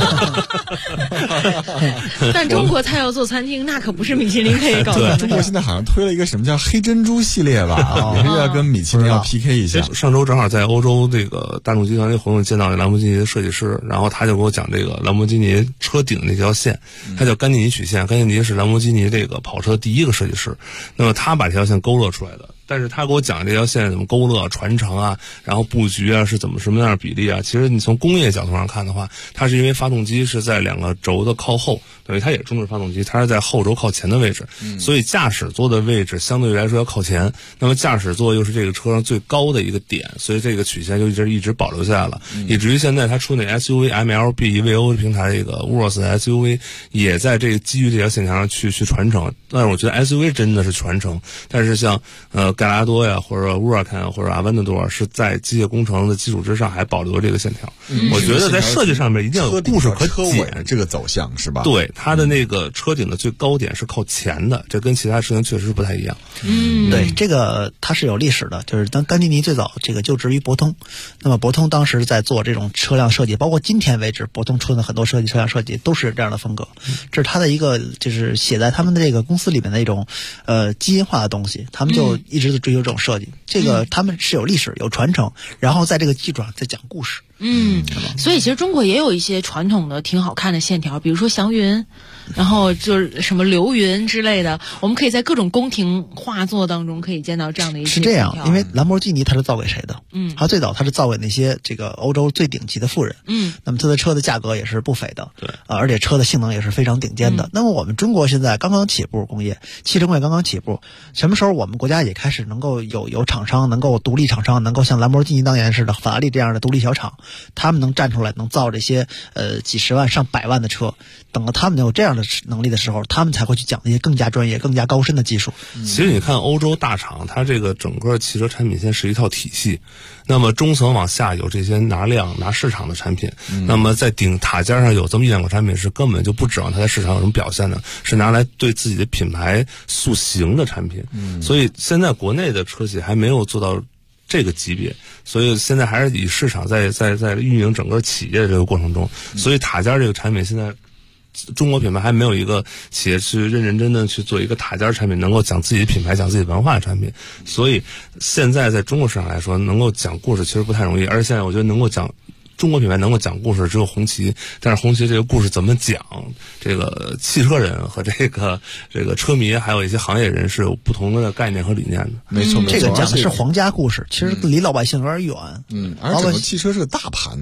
但中国菜要做餐厅，那可不是米其林可以搞的。 中国现在好像推了一个什么叫黑珍珠系列吧，也是要跟米其林要 PK 一下。 上周正好在欧洲这个大众集团的活动见到兰博基尼的设计师，然后他就给我讲这个兰博基尼车顶那条线，它叫甘地尼曲线。甘地尼是兰博基尼这个跑车第一个设计师，那么他把这条线勾勒出来的。但是他给我讲这条线怎么勾勒、传承啊，然后布局啊是怎么什么样的比例啊。其实你从工业角度上看的话，它是因为发动机是在两个轴的靠后，等于它也是中置发动机，它是在后轴靠前的位置，所以驾驶座的位置相对来说要靠前。那么驾驶座又是这个车上最高的一个点，所以这个曲线就一直保留下来了，以至于现在它出那 SUV MLB VO 平台这个 Urus SUV 也在这个基于这条线条上去传承。但是我觉得 SUV 真的是传承，但是像盖拉多呀，或者 Huracan 或者阿温达多是在机械工程的基础之上还保留这个线条。我觉得在设计上面一定要有故事可剪， 这个走向是吧？ 对，它的那个车顶的最高点是靠前的，这跟其他车型确实不太一样。 对，这个它是有历史的，就是当甘地尼最早这个就职于博通，那么博通当时在做这种车辆设计，包括今天为止，博通出的很多车辆设计都是这样的风格。这是它的一个就是写在他们的这个公司里面的一种基因化的东西，他们就一直追求这种设计，这个他们是有历史有传承，然后在这个基础上再讲故事。 所以其实中国也有一些传统的挺好看的线条，比如说祥云，然后就是什么流云之类的，我们可以在各种宫廷画作当中可以见到这样的一些是这样，因为兰博基尼它是造给谁的？它最早它是造给那些这个欧洲最顶级的富人。那么它的车的价格也是不菲的， 对而且车的性能也是非常顶尖的。那么我们中国现在刚刚起步，工业汽车工业刚刚起步，什么时候我们国家也开始能够有厂商，能够独立厂商，能够像兰博基尼当年似的法拉利这样的独立小厂，他们能站出来能造这些几十万上百万的车，等到他们有这样的能力的时候，他们才会去讲那些更加专业更加高深的技术。 其实你看欧洲大厂，它这个整个汽车产品线是一套体系，那么中层往下有这些拿量拿市场的产品，那么在顶塔尖上有这么一两个产品是根本就不指望它在市场有什么表现的，是拿来对自己的品牌塑形的产品。所以现在国内的车企还没有做到这个级别，所以现在还是以市场在运营整个企业的这个过程中，所以塔尖这个产品现在中国品牌还没有一个企业去认真的去做一个塔尖产品，能够讲自己的品牌讲自己文化的产品。所以现在在中国市场来说，能够讲故事其实不太容易，而且现在我觉得能够讲中国品牌能够讲故事只有红旗，但是红旗这个故事怎么讲，这个汽车人和这个车迷还有一些行业人是有不同的概念和理念的。 没错， 这个讲的是皇家故事，其实离老百姓有点远。 而整个汽车是个大盘子。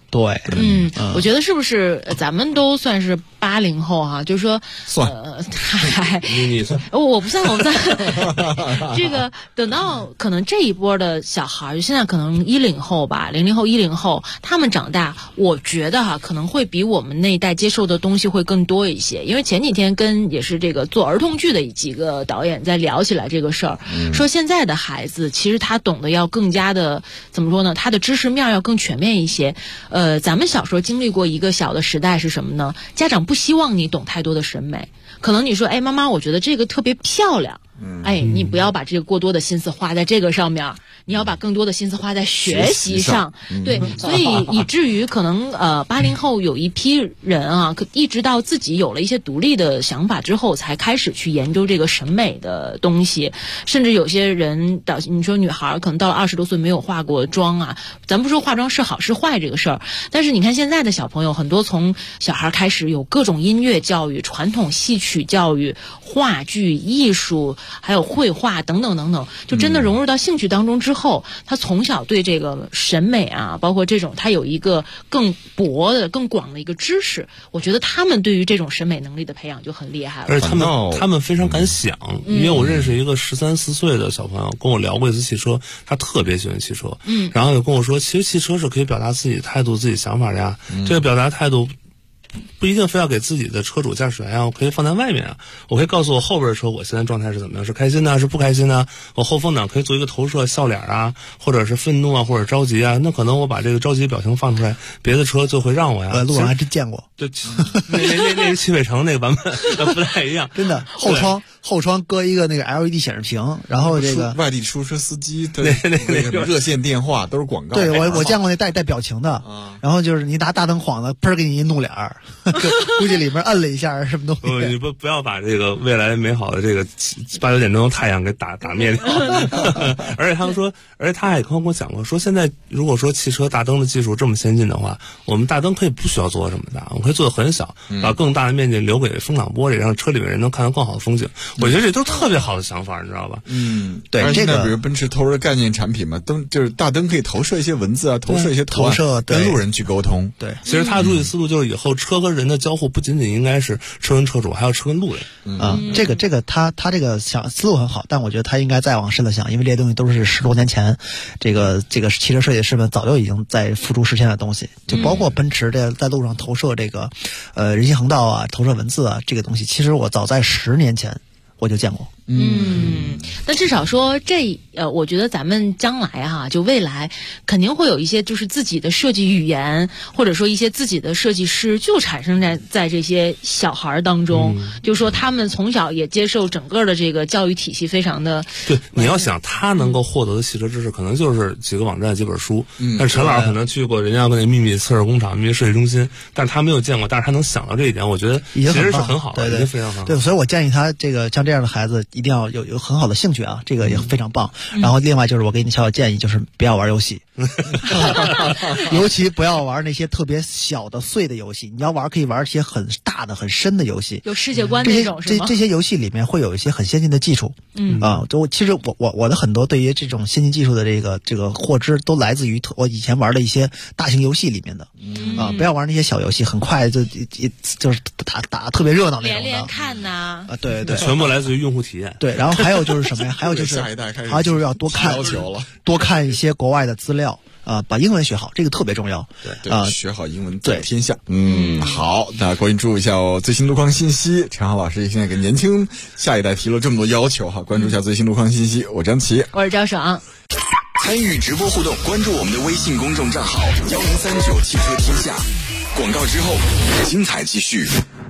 对， 我觉得是不是咱们都算是80后哈？就是说， 算， 你算， 我不算，我不算。这个等到可能这一波的小孩，就现在可能10后吧，00后、10后，他们长大，我觉得可能会比我们那一代接受的东西会更多一些。因为前几天跟也是这个做儿童剧的几个导演在聊起来这个事儿，说现在的孩子其实他懂得要更加的怎么说呢？他的知识面要更全面一些。咱们小时候经历过一个小的时代是什么呢？家长不希望你懂太多的审美，可能你说，哎，妈妈，我觉得这个特别漂亮。哎，你不要把这个过多的心思花在这个上面，你要把更多的心思花在学习上。对，所以以至于可能80后有一批人啊，一直到自己有了一些独立的想法之后，才开始去研究这个审美的东西。甚至有些人你说女孩可能到了20多岁没有化过妆啊，咱不说化妆是好是坏这个事儿，但是你看现在的小朋友很多从小孩开始有各种音乐教育、传统戏曲教育、话剧、艺术。还有绘画等等等等，就真的融入到兴趣当中之后，他从小对这个审美啊，包括这种他有一个更博的、更广的一个知识。我觉得他们对于这种审美能力的培养就很厉害了。 而且他们非常敢想，因为我认识一个13、14岁的小朋友，跟我聊过一次汽车，他特别喜欢汽车，然后就跟我说，其实汽车是可以表达自己态度、自己想法的呀，这个表达态度。不一定非要给自己的车主驾驶员啊，我可以放在外面啊。我可以告诉我后边的车，我现在状态是怎么样，是开心呢，是不开心呢？我后风挡可以做一个投射，笑脸啊，或者是愤怒啊，或者着急啊。那可能我把这个着急表情放出来，别的车就会让我呀。 路上还真见过， 对，那汽配城那个版本不太一样， 真的。后窗搁一个那个 LED 显示屏，然后这个外地出租车司机的那个热线电话都是广告。 对，我见过那带表情的，然后就是你拿大灯晃了，砰给你一怒脸儿。估计里边摁了一下什么东西。 你不要把这个未来美好的这个8、9点钟的太阳给打灭掉。而且他们说，而且他还跟我讲过，说现在如果说汽车大灯的技术这么先进的话，我们大灯可以不需要做这么大，我们可以做的很小，把更大的面积留给风挡玻璃，让车里面人能看到更好的风景。我觉得这都是特别好的想法，你知道吧？ 对，这个比如奔驰投射概念产品嘛，就是大灯可以投射一些文字啊，投射一些图案，跟路人去沟通。 对， 其实他的主体思路就是以后车和人的交互不仅仅应该是车跟车主，还有车跟路人。 这个他这个想思路很好，但我觉得他应该再往深了想，因为这些东西都是10多年前这个汽车设计师们早就已经在付诸实现的东西，就包括奔驰这在路上投射这个人行横道啊，投射文字啊，这个东西其实我早在10年前我就见过。 但至少说我觉得咱们将来就未来肯定会有一些就是自己的设计语言，或者说一些自己的设计师就产生在这些小孩当中，就说他们从小也接受整个的这个教育体系非常的。 对，你要想他能够获得的汽车知识，可能就是几个网站、几本书。但陈老师可能去过人家那秘密测试工厂、秘密设计中心，但是他没有见过，但是他能想到这一点，我觉得其实是很好的，已经非常好。 对，所以我建议他这个像这样的孩子一定要有很好的兴趣啊，这个也非常棒。然后另外就是我给你小建议，就是不要玩游戏，尤其不要玩那些特别小的碎的游戏。你要玩可以玩一些很大的、很深的游戏， 有世界观那种是吗？ 这些游戏里面会有一些很先进的技术。其实我的很多对于这种先进技术的这个获知都来自于我以前玩的一些大型游戏里面的。不要玩那些小游戏，很快就是打特别热闹那种的。 连看呐。 对对， 全部来自于用户体验。 对，然后还有就是什么呀？还有就是要多看一些国外的资料把英文学好，这个特别重要。 对，学好英文在天下。好，那关注一下最新路况信息。陈浩老师现在给年轻下一代提了这么多要求哈，关注一下最新路况信息。我张琪， 我是赵爽。 参与直播互动，关注我们的微信公众账号1039汽车天下。广告之后，精彩继续。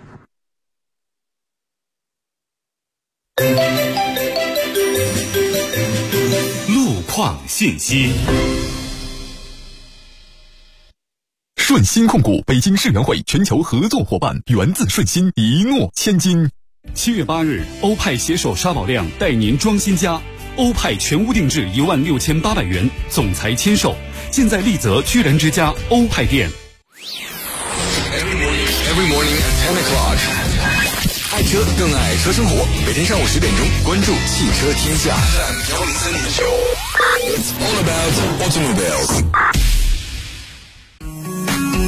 路况信息。 顺鑫控股北京世园会全球合作伙伴，源自顺鑫，一诺千金。 7月8日，欧派携手沙宝亮带您装新家，欧派全屋定制16800元，总裁签售，现在丽泽居然之家欧派店。 Every morning at 10 o'clock， 爱车更爱车生活。每天上午10点钟，关注汽车天下。It's all about automobiles。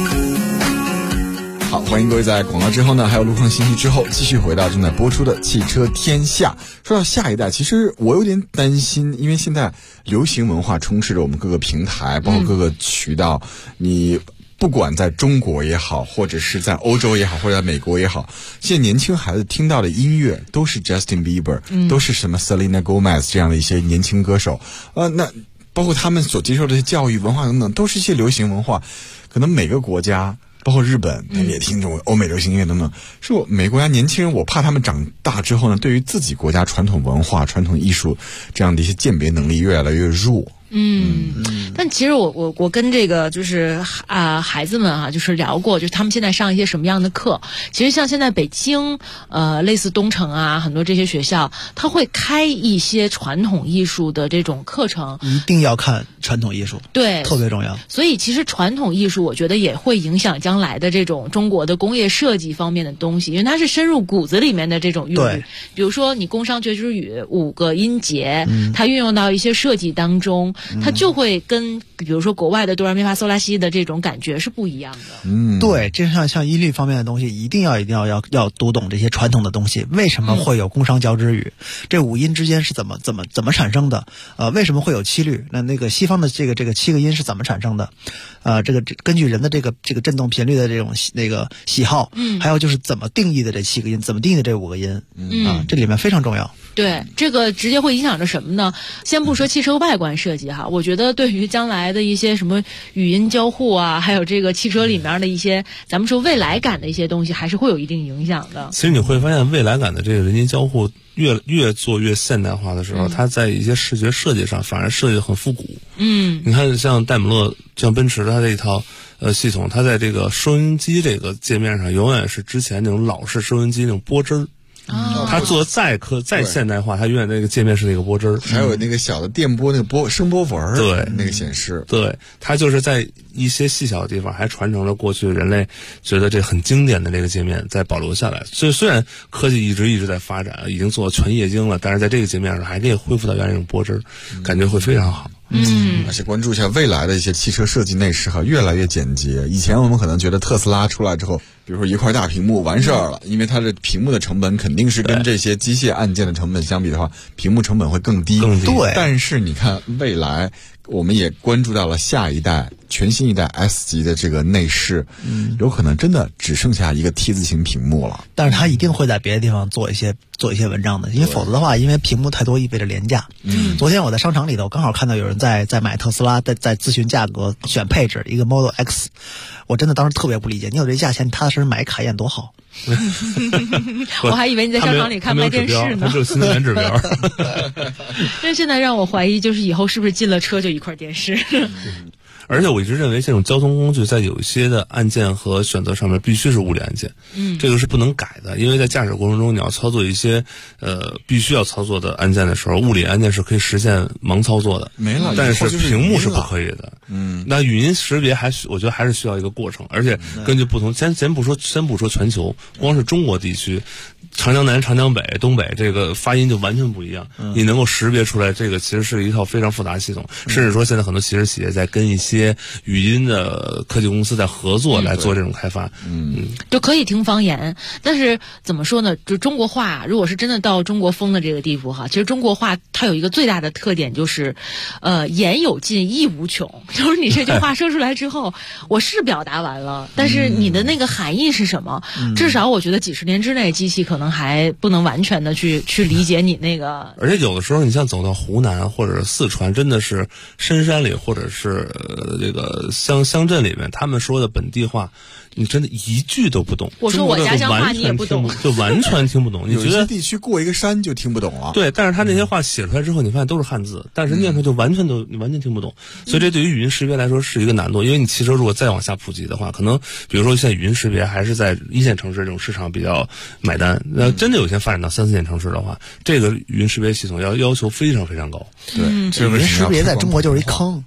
欢迎各位在广告之后呢，还有路况信息之后，继续回到正在播出的汽车天下。说到下一代，其实我有点担心，因为现在流行文化充斥着我们各个平台，包括各个渠道，你不管在中国也好，或者是在欧洲也好，或者在美国也好，现在年轻孩子听到的音乐都是 Justin Bieber，都是什么 Selena Gomez 这样的一些年轻歌手，那包括他们所接受的这些教育文化等等，都是一些流行文化。可能每个国家，包括日本，也听这种欧美流行音乐等等。是我每个国家年轻人，我怕他们长大之后呢，对于自己国家传统文化、传统艺术这样的一些鉴别能力越来越弱。 但其实我跟这个就是孩子们就是聊过，就是他们现在上一些什么样的课。其实像现在北京类似东城很多这些学校，他会开一些传统艺术的这种课程。 一定要看传统艺术，对，特别重要。 所以其实传统艺术我觉得也会影响将来的这种中国的工业设计方面的东西，因为它是深入骨子里面的这种韵律。比如说你工商角徵羽5个音节，它运用到一些设计当中，它就会跟比如说国外的哆来咪发嗦拉西的这种感觉是不一样的。 对，这像音律方面的东西，一定要读懂这些传统的东西。为什么会有工商角徵羽？这5音之间是怎么产生的？为什么会有7律？那个西方的这个7个音是怎么产生的？这个根据人的这个振动频率的这种那个喜好，还有就是怎么定义的这7个音，怎么定义的这5个音，这里面非常重要。 对，这个直接会影响着什么呢？先不说汽车外观设计我觉得对于将来的一些什么语音交互还有这个汽车里面的一些咱们说未来感的一些东西，还是会有一定影响的。 其实你会发现，未来感的这个人机交互越做越现代化的时候，它在一些视觉设计上反而设计得很复古。你看像戴姆勒、像奔驰它这一套系统，它在这个收音机这个界面上永远是之前那种老式收音机那种拨针儿。它做再现代化，它永远那个界面是那个拨针儿， 还有那个小的电波，那个声波纹，对，那个显示， 对，它就是在一些细小的地方还传承了过去人类觉得这很经典的这个界面再保留下来。所以虽然科技一直在发展，已经做全液晶了，但是在这个界面上还可以恢复到原来那种拨针儿，感觉会非常好。 而且关注一下未来的一些汽车设计内饰越来越简洁。以前我们可能觉得特斯拉出来之后，比如说一块大屏幕完事儿了，因为它的屏幕的成本肯定是跟这些机械按键的成本相比的话，屏幕成本会更低。 对， 但是你看未来，我们也关注到了下一代全新一代 S 级的这个内饰，有可能真的只剩下一个 T 字形屏幕了。 但是它一定会在别的地方做一些文章的，因为否则的话，因为屏幕太多意味着廉价。昨天我在商场里头刚好看到有人在买特斯拉，在咨询价格、选配置，一个 Model X， 我真的当时特别不理解，你有这价钱，你踏踏实实买卡宴多好。 我还以为你在商场里看卖电视呢， 它只有新能源指标。 但现在让我怀疑，就是以后是不是进了车就一块电视？ 而且我一直认为这种交通工具在有一些的按键和选择上面必须是物理按键，这个是不能改的，因为在驾驶过程中你要操作一些必须要操作的按键的时候，物理按键是可以实现盲操作的， 没了， 但是屏幕是不可以的。那语音识别我觉得还是需要一个过程，而且根据不同，先不说全球，光是中国地区，长江南、长江北、东北这个发音就完全不一样，你能够识别出来，这个其实是一套非常复杂的系统，甚至说现在很多汽车企业在跟一些语音的科技公司在合作来做这种开发， 就可以听方言。但是怎么说呢？就中国话，如果是真的到中国风的这个地步其实中国话它有一个最大的特点就是，言有尽，意无穷。就是你这句话说出来之后，我是表达完了，但是你的那个含义是什么？至少我觉得几十年之内，机器可能还不能完全的去理解你那个。 而且有的时候，你像走到湖南或者四川，真的是深山里或者是这个乡镇里面，他们说的本地话，你真的一句都不懂。 我说我家乡话你也不懂， 就完全听不懂。你觉得有些地区过一个山就听不懂了。 对，但是他那些话写出来之后，你发现都是汉字，但是念出来就完全听不懂。所以这对于语音识别来说是一个难度，因为你汽车如果再往下普及的话，可能比如说现在语音识别还是在一线城市这种市场比较买单。那真的有些发展到3、4线城市的话，这个语音识别系统要求非常非常高。 对， 语音识别在中国就是一坑。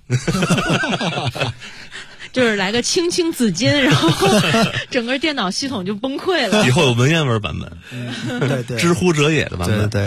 就是来个清清字金，然后整个电脑系统就崩溃了。 以后有文言文版本， 对， 知乎者也的版本， 对。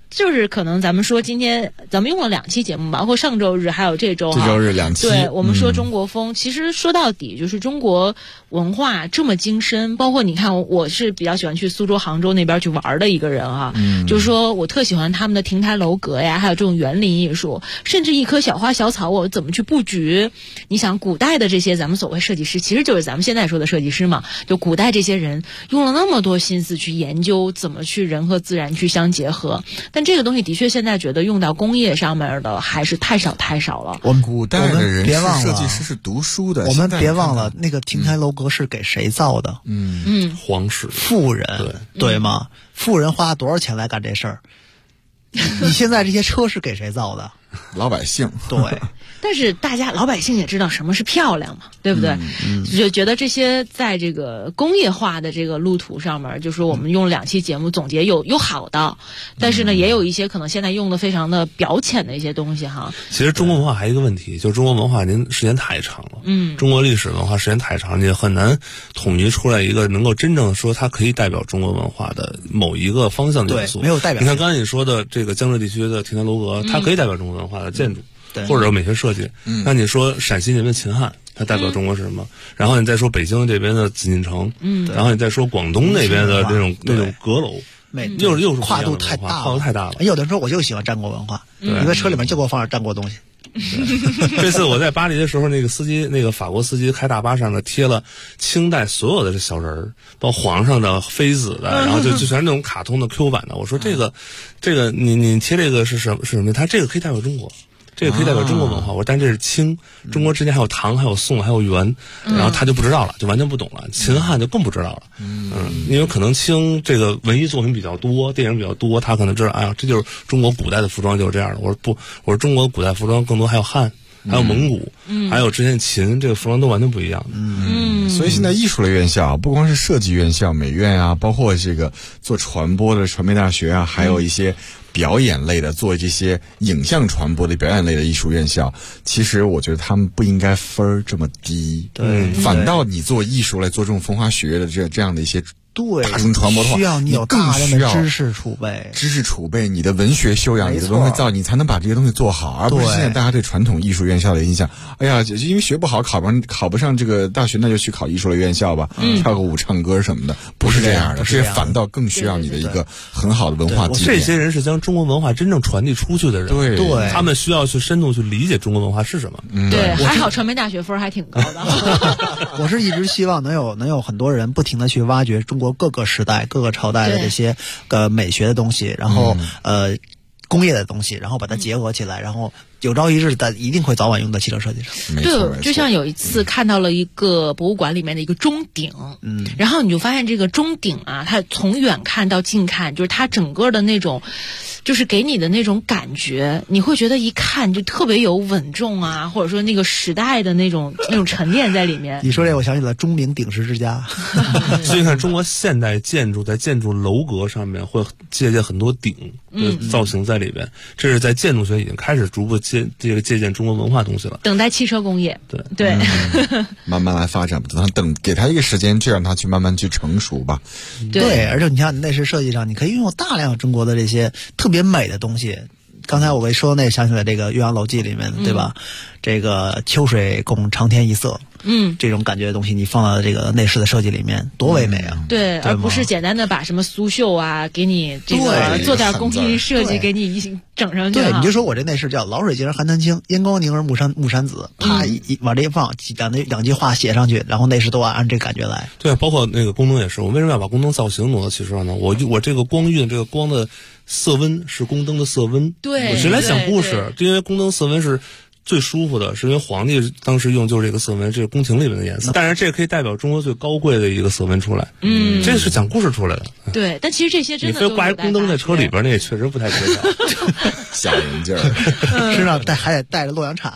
就是可能咱们说今天咱们用了2期节目，包括上周日还有这周日2期。 对，我们说中国风，其实说到底就是中国文化这么精深，包括你看我是比较喜欢去苏州、杭州那边去玩的一个人啊，就是说我特喜欢他们的亭台楼阁呀，还有这种园林艺术，甚至一棵小花小草我怎么去布局。你想古代的这些咱们所谓设计师，其实就是咱们现在说的设计师嘛，就古代这些人用了那么多心思去研究怎么去人和自然去相结合，但这个东西的确现在觉得用到工业上面的还是太少了。 我们古代的人是设计师，是读书的。 我们别忘了那个亭台楼阁是给谁造的？ 皇室、 富人，对吗？富人花多少钱来干这事儿？你现在这些车是给谁造的？ 老百姓。 对。 但是大家老百姓也知道什么是漂亮嘛，对不对？就觉得这些在这个工业化的这个路途上面，就是我们用2期节目总结有好的，但是呢也有一些可能现在用的非常的表浅的一些东西哈。 其实中国文化还有一个问题，就是中国文化您时间太长了，中国历史文化时间太长，你很难统一出来一个能够真正说它可以代表中国文化的某一个方向的元素。 没有代表。 你看刚才你说的这个江浙地区的亭台楼阁，它可以代表中国文化的建筑。或者美学设计，那你说陕西那边秦汉，它代表中国是什么？然后你再说北京这边的紫禁城，然后你再说广东那边的那种阁楼，又是跨度太大了。有的人说我就喜欢战国文化，你在车里面就给我放点战国东西。 这次我在巴黎的时候，那个法国司机开大巴上呢贴了清代所有的这小人儿，包括皇上的、妃子的，然后就全是那种卡通的 Q 版的。我说这个你贴这个是什么？它这个可以代表中国。这个可以代表中国文化，我说但这是清，中国之前还有唐，还有宋，还有元，然后他就不知道了，就完全不懂了。秦汉就更不知道了，因为可能清这个文艺作品比较多，电影比较多，他可能知道，哎呀，这就是中国古代的服装就是这样的。我说不，我说中国古代服装更多还有汉。还有蒙古，还有之前秦，这个服装都完全不一样的。 所以现在艺术类院校，不光是设计院校、美院啊，包括这个做传播的传媒大学啊，还有一些表演类的，做这些影像传播的表演类的艺术院校，其实我觉得他们不应该分儿这么低。 对， 反倒你做艺术类、做这种风花雪月的这样的一些。 对， 大众传播的话， 需要你有大量的知识储备，你的文学修养，你的文化造诣，你才能把这些东西做好，而不是现在大家对传统艺术院校的印象。哎呀，因为学不好，考不上这个大学，那就去考艺术类院校吧，跳个舞、唱歌什么的，不是这样的，这反倒更需要你的一个很好的文化积淀。 这些人是将中国文化真正传递出去的人， 对， 他们需要去深度去理解中国文化是什么。 对，还好传媒大学分还挺高的。 我是一直希望能有很多人不停的去挖掘中国各个时代、各个朝代的这些美学的东西，然后工业的东西，然后把它结合起来，然后有朝一日一定会早晚用到汽车设计上。 对，就像有一次看到了一个博物馆里面的一个钟鼎，然后你就发现这个钟鼎啊，它从远看到近看，就是它整个的那种，就是给你的那种感觉，你会觉得一看就特别有稳重啊，或者说那个时代的那种沉淀在里面。 你说这我想起了钟鸣鼎石之家。 所以看中国现代建筑在建筑楼阁上面会借鉴很多鼎的造型在里边，这是在建筑学已经开始逐步借鉴中国文化东西了。 等待汽车工业，对， 慢慢来发展，等给他一个时间，就让他去慢慢去成熟吧。 对，而且你看内饰设计上，你可以拥有大量中国的这些特别美的东西。刚才我一说那想起来这个《岳阳楼记》里面，对吧？这个秋水共长天一色，这种感觉的东西，你放到这个内饰的设计里面，多唯美啊！ 对，而不是简单的把什么苏绣啊，给你这个做点工艺设计，给你一整上去。 对，你就说我这内饰叫老水晶寒潭青，烟光凝而木山紫，啪一往这一放，两句话写上去，然后内饰都按这感觉来。 对，包括那个功能也是，我为什么要把功能造型挪到汽车上呢？我这个光晕，这个光的色温是宫灯的色温。 对， 我谁来讲故事？因为宫灯色温是最舒服的，是因为皇帝当时用就是这个色纹，这是宫廷里面的颜色。但是这可以代表中国最高贵的一个色纹出来，这是讲故事出来的。 对，但其实这些真的你非挂一宫灯在车里边，那也确实不太协调， 吓人劲儿， 身上还得带着洛阳铲。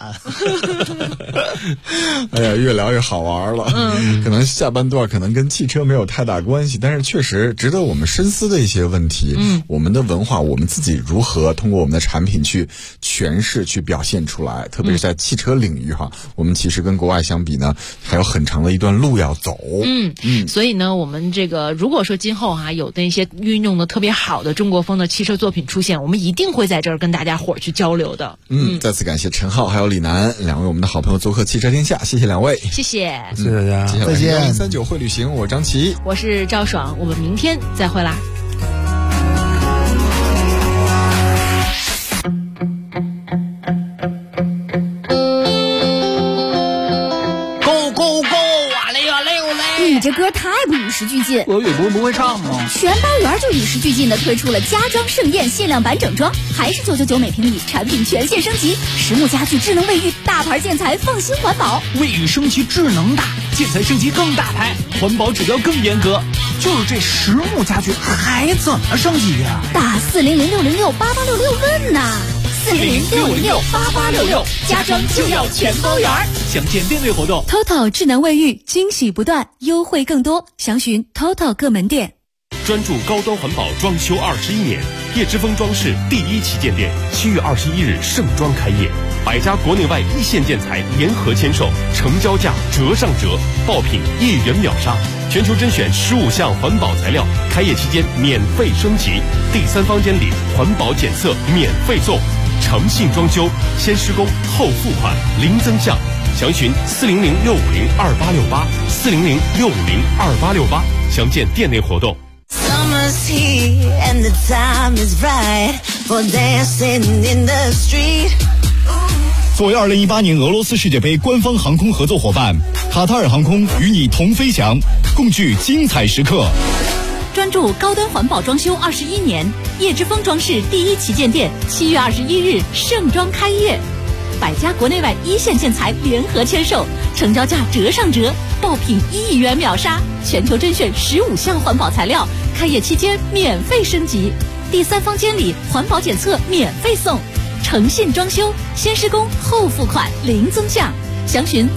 哎呀，越聊越好玩了。可能下半段可能跟汽车没有太大关系，但是确实值得我们深思的一些问题。我们的文化，我们自己如何通过我们的产品去诠释、去表现出来？特别是在汽车领域哈，我们其实跟国外相比呢，还有很长的一段路要走。 所以呢，我们这个如果说今后哈有有的那些运用的特别好的中国风的汽车作品出现，我们一定会在这儿跟大家伙儿去交流的。 再次感谢陈浩还有李楠两位我们的好朋友做客汽车天下，谢谢两位， 谢谢， 谢谢大家， 再见。139会旅行，我张琪， 我是赵爽，我们明天再会啦。 你这歌太不与时俱进， 我也不会唱吗？ 全包圆就与时俱进的推出了家装盛宴限量版整装，还是999每平米，产品全线升级，实木家具、智能卫浴，大牌建材，放心环保。 卫浴升级智能大，建材升级更大牌，环保指标更严格。就是这实木家具还怎么升级呀？ 打400-606-8866问呐，400-606-8866，家装就要全包圆。 详见店内活动。 TOTO 智能卫浴，惊喜不断，优惠更多，详询 TOTO 各门店。 专注高端环保装修21年，叶之峰装饰第1旗舰店7月21日盛装开业，100家国内外一线建材联合签售，成交价折上折，爆品1元秒杀，全球甄选15项环保材料，开业期间免费升级，第3房间里环保检测免费送，诚信装修，先施工后付款，零增项。详询400-650-2868，400-650-2868，详见店内活动。 Summer's here and the time is right for dancing in the street. 作为2018年俄罗斯世界杯官方航空合作伙伴，卡塔尔航空与你同飞翔，共聚精彩时刻。 专注高端环保装修21年，叶之峰装饰第1旗舰店7月21日盛装开业，100家国内外一线建材联合签售，成交价折上折，爆品1亿元秒杀，全球甄选15项环保材料，开业期间免费升级，第3房间里环保检测免费送，诚信装修，先施工后付款，零增项。详询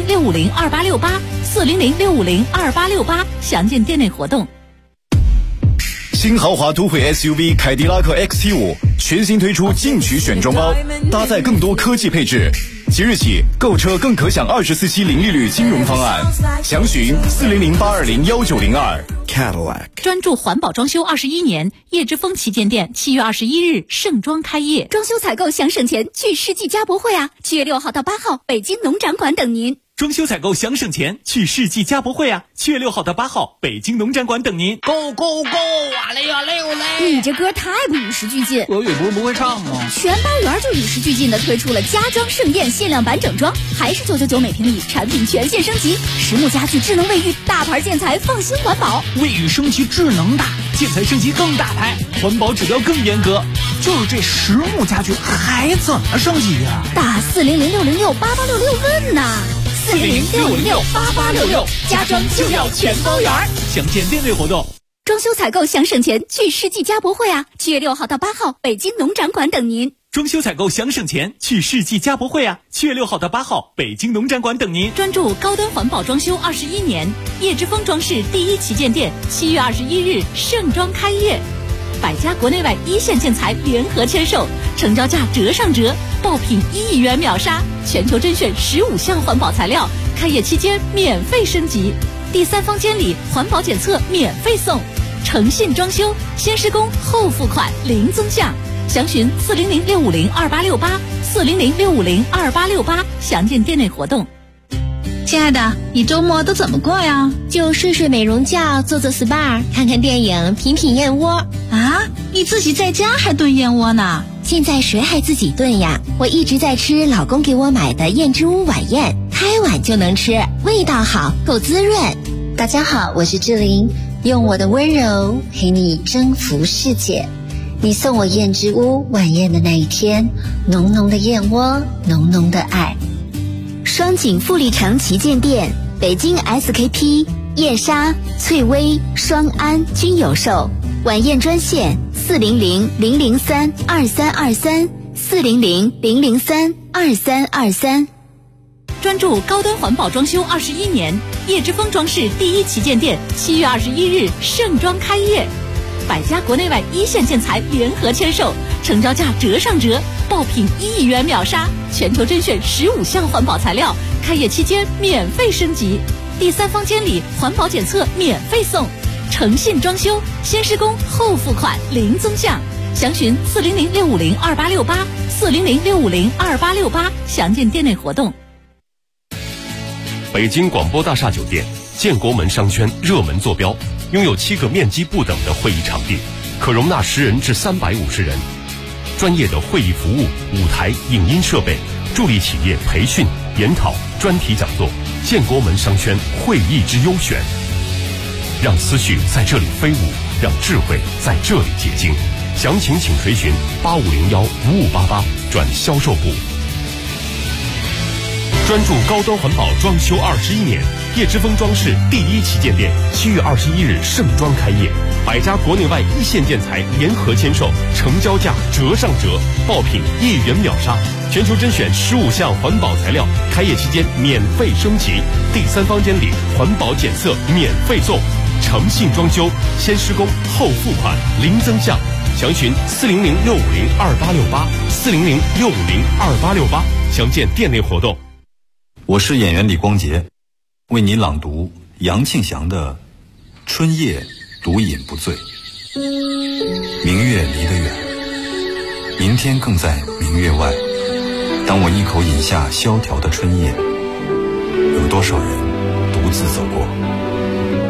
400-650-2868，400-650-2868，详见店内活动。 新豪华都会 SUV 凯迪拉克 XT5 全新推出进取选装包，搭载更多科技配置。即日起购车更可享24期零利率金融方案，详询400-820-1902。Cadillac 专注环保装修21年，叶之峰旗舰店7月21日盛装开业。 装修采购想省钱，去世纪家博会啊！7月6号到8号，北京农展馆等您。 装修采购想省钱，去世纪家博会啊！7月6号到8号，北京农展馆等您。 Go go go！ 你这歌太不与时俱进， 我也不会唱吗？ 全包圆就与时俱进的推出了家装盛宴限量版整装，还是999每平米，产品全线升级，实木家具、智能卫浴，大牌建材，放心环保。 卫浴升级智能大，建材升级更大牌，环保指标更严格。就是这实木家具还怎么升级呀？ 打400-606-8866问呐，400-606-8866，家装就要全包圆。 详见店内活动。 装修采购想省钱，去世纪家博会啊！7月6号到8号，北京农展馆等您。 装修采购想省钱，去世纪家博会啊！7月6号到8号，北京农展馆等您。 专注高端环保装修21年，叶之峰装饰第1旗舰店7月21日盛装开业，100家国内外一线建材联合签售，成交价折上折，爆品1亿元秒杀，全球甄选15项环保材料，开业期间免费升级，第3房间里环保检测免费送，诚信装修，先施工后付款，零增项。详询400-650-2868，400-650-2868，详见店内活动。 亲爱的，你周末都怎么过呀？ 就睡睡美容觉，做做 SPA， 看看电影，品品燕窝。 啊，你自己在家还炖燕窝呢？ 现在谁还自己炖呀？我一直在吃老公给我买的燕之屋晚宴，开碗就能吃，味道好，够滋润。 大家好，我是志玲，用我的温柔陪你征服世界。你送我燕之屋晚宴的那一天，浓浓的燕窝，浓浓的爱。 双井富力城旗舰店，北京 SKP、燕莎、翠微、双安均有售。晚宴专线400-003-2323，400-003-2323。 专注高端环保装修21年，叶之峰装饰第1旗舰店7月21日盛装开业，100家国内外一线建材联合签售，成交价折上折，爆品1亿元秒杀，全球甄选15项环保材料，开业期间免费升级，第3房间里环保检测免费送， 诚信装修，先施工后付款零增项。详询400-650-2868，400-650-2868，详见店内活动。 北京广播大厦酒店建国门商圈热门坐标，拥有7个面积不等的会议场地，可容纳10人至350人。专业的会议服务、舞台、影音设备，助力企业培训、研讨、专题讲座。建国门商圈会议之优选，让思绪在这里飞舞，让智慧在这里结晶。详情请垂询8501-5588转销售部。专注高端环保装修21年，叶之峰装饰第1旗舰店7月21日盛装开业，100家国内外一线建材联合签售，成交价折上折，爆品1元秒杀，全球甄选15项环保材料，开业期间免费升级，第3方监理，环保检测免费送，诚信装修，先施工后付款零增项。详询400-650-2868，400-650-2868，详见店内活动。 我是演员李光洁，为你朗读杨庆祥的《春夜独饮不醉》。明月离得远，明天更在明月外。当我一口饮下萧条的春夜，有多少人独自走过？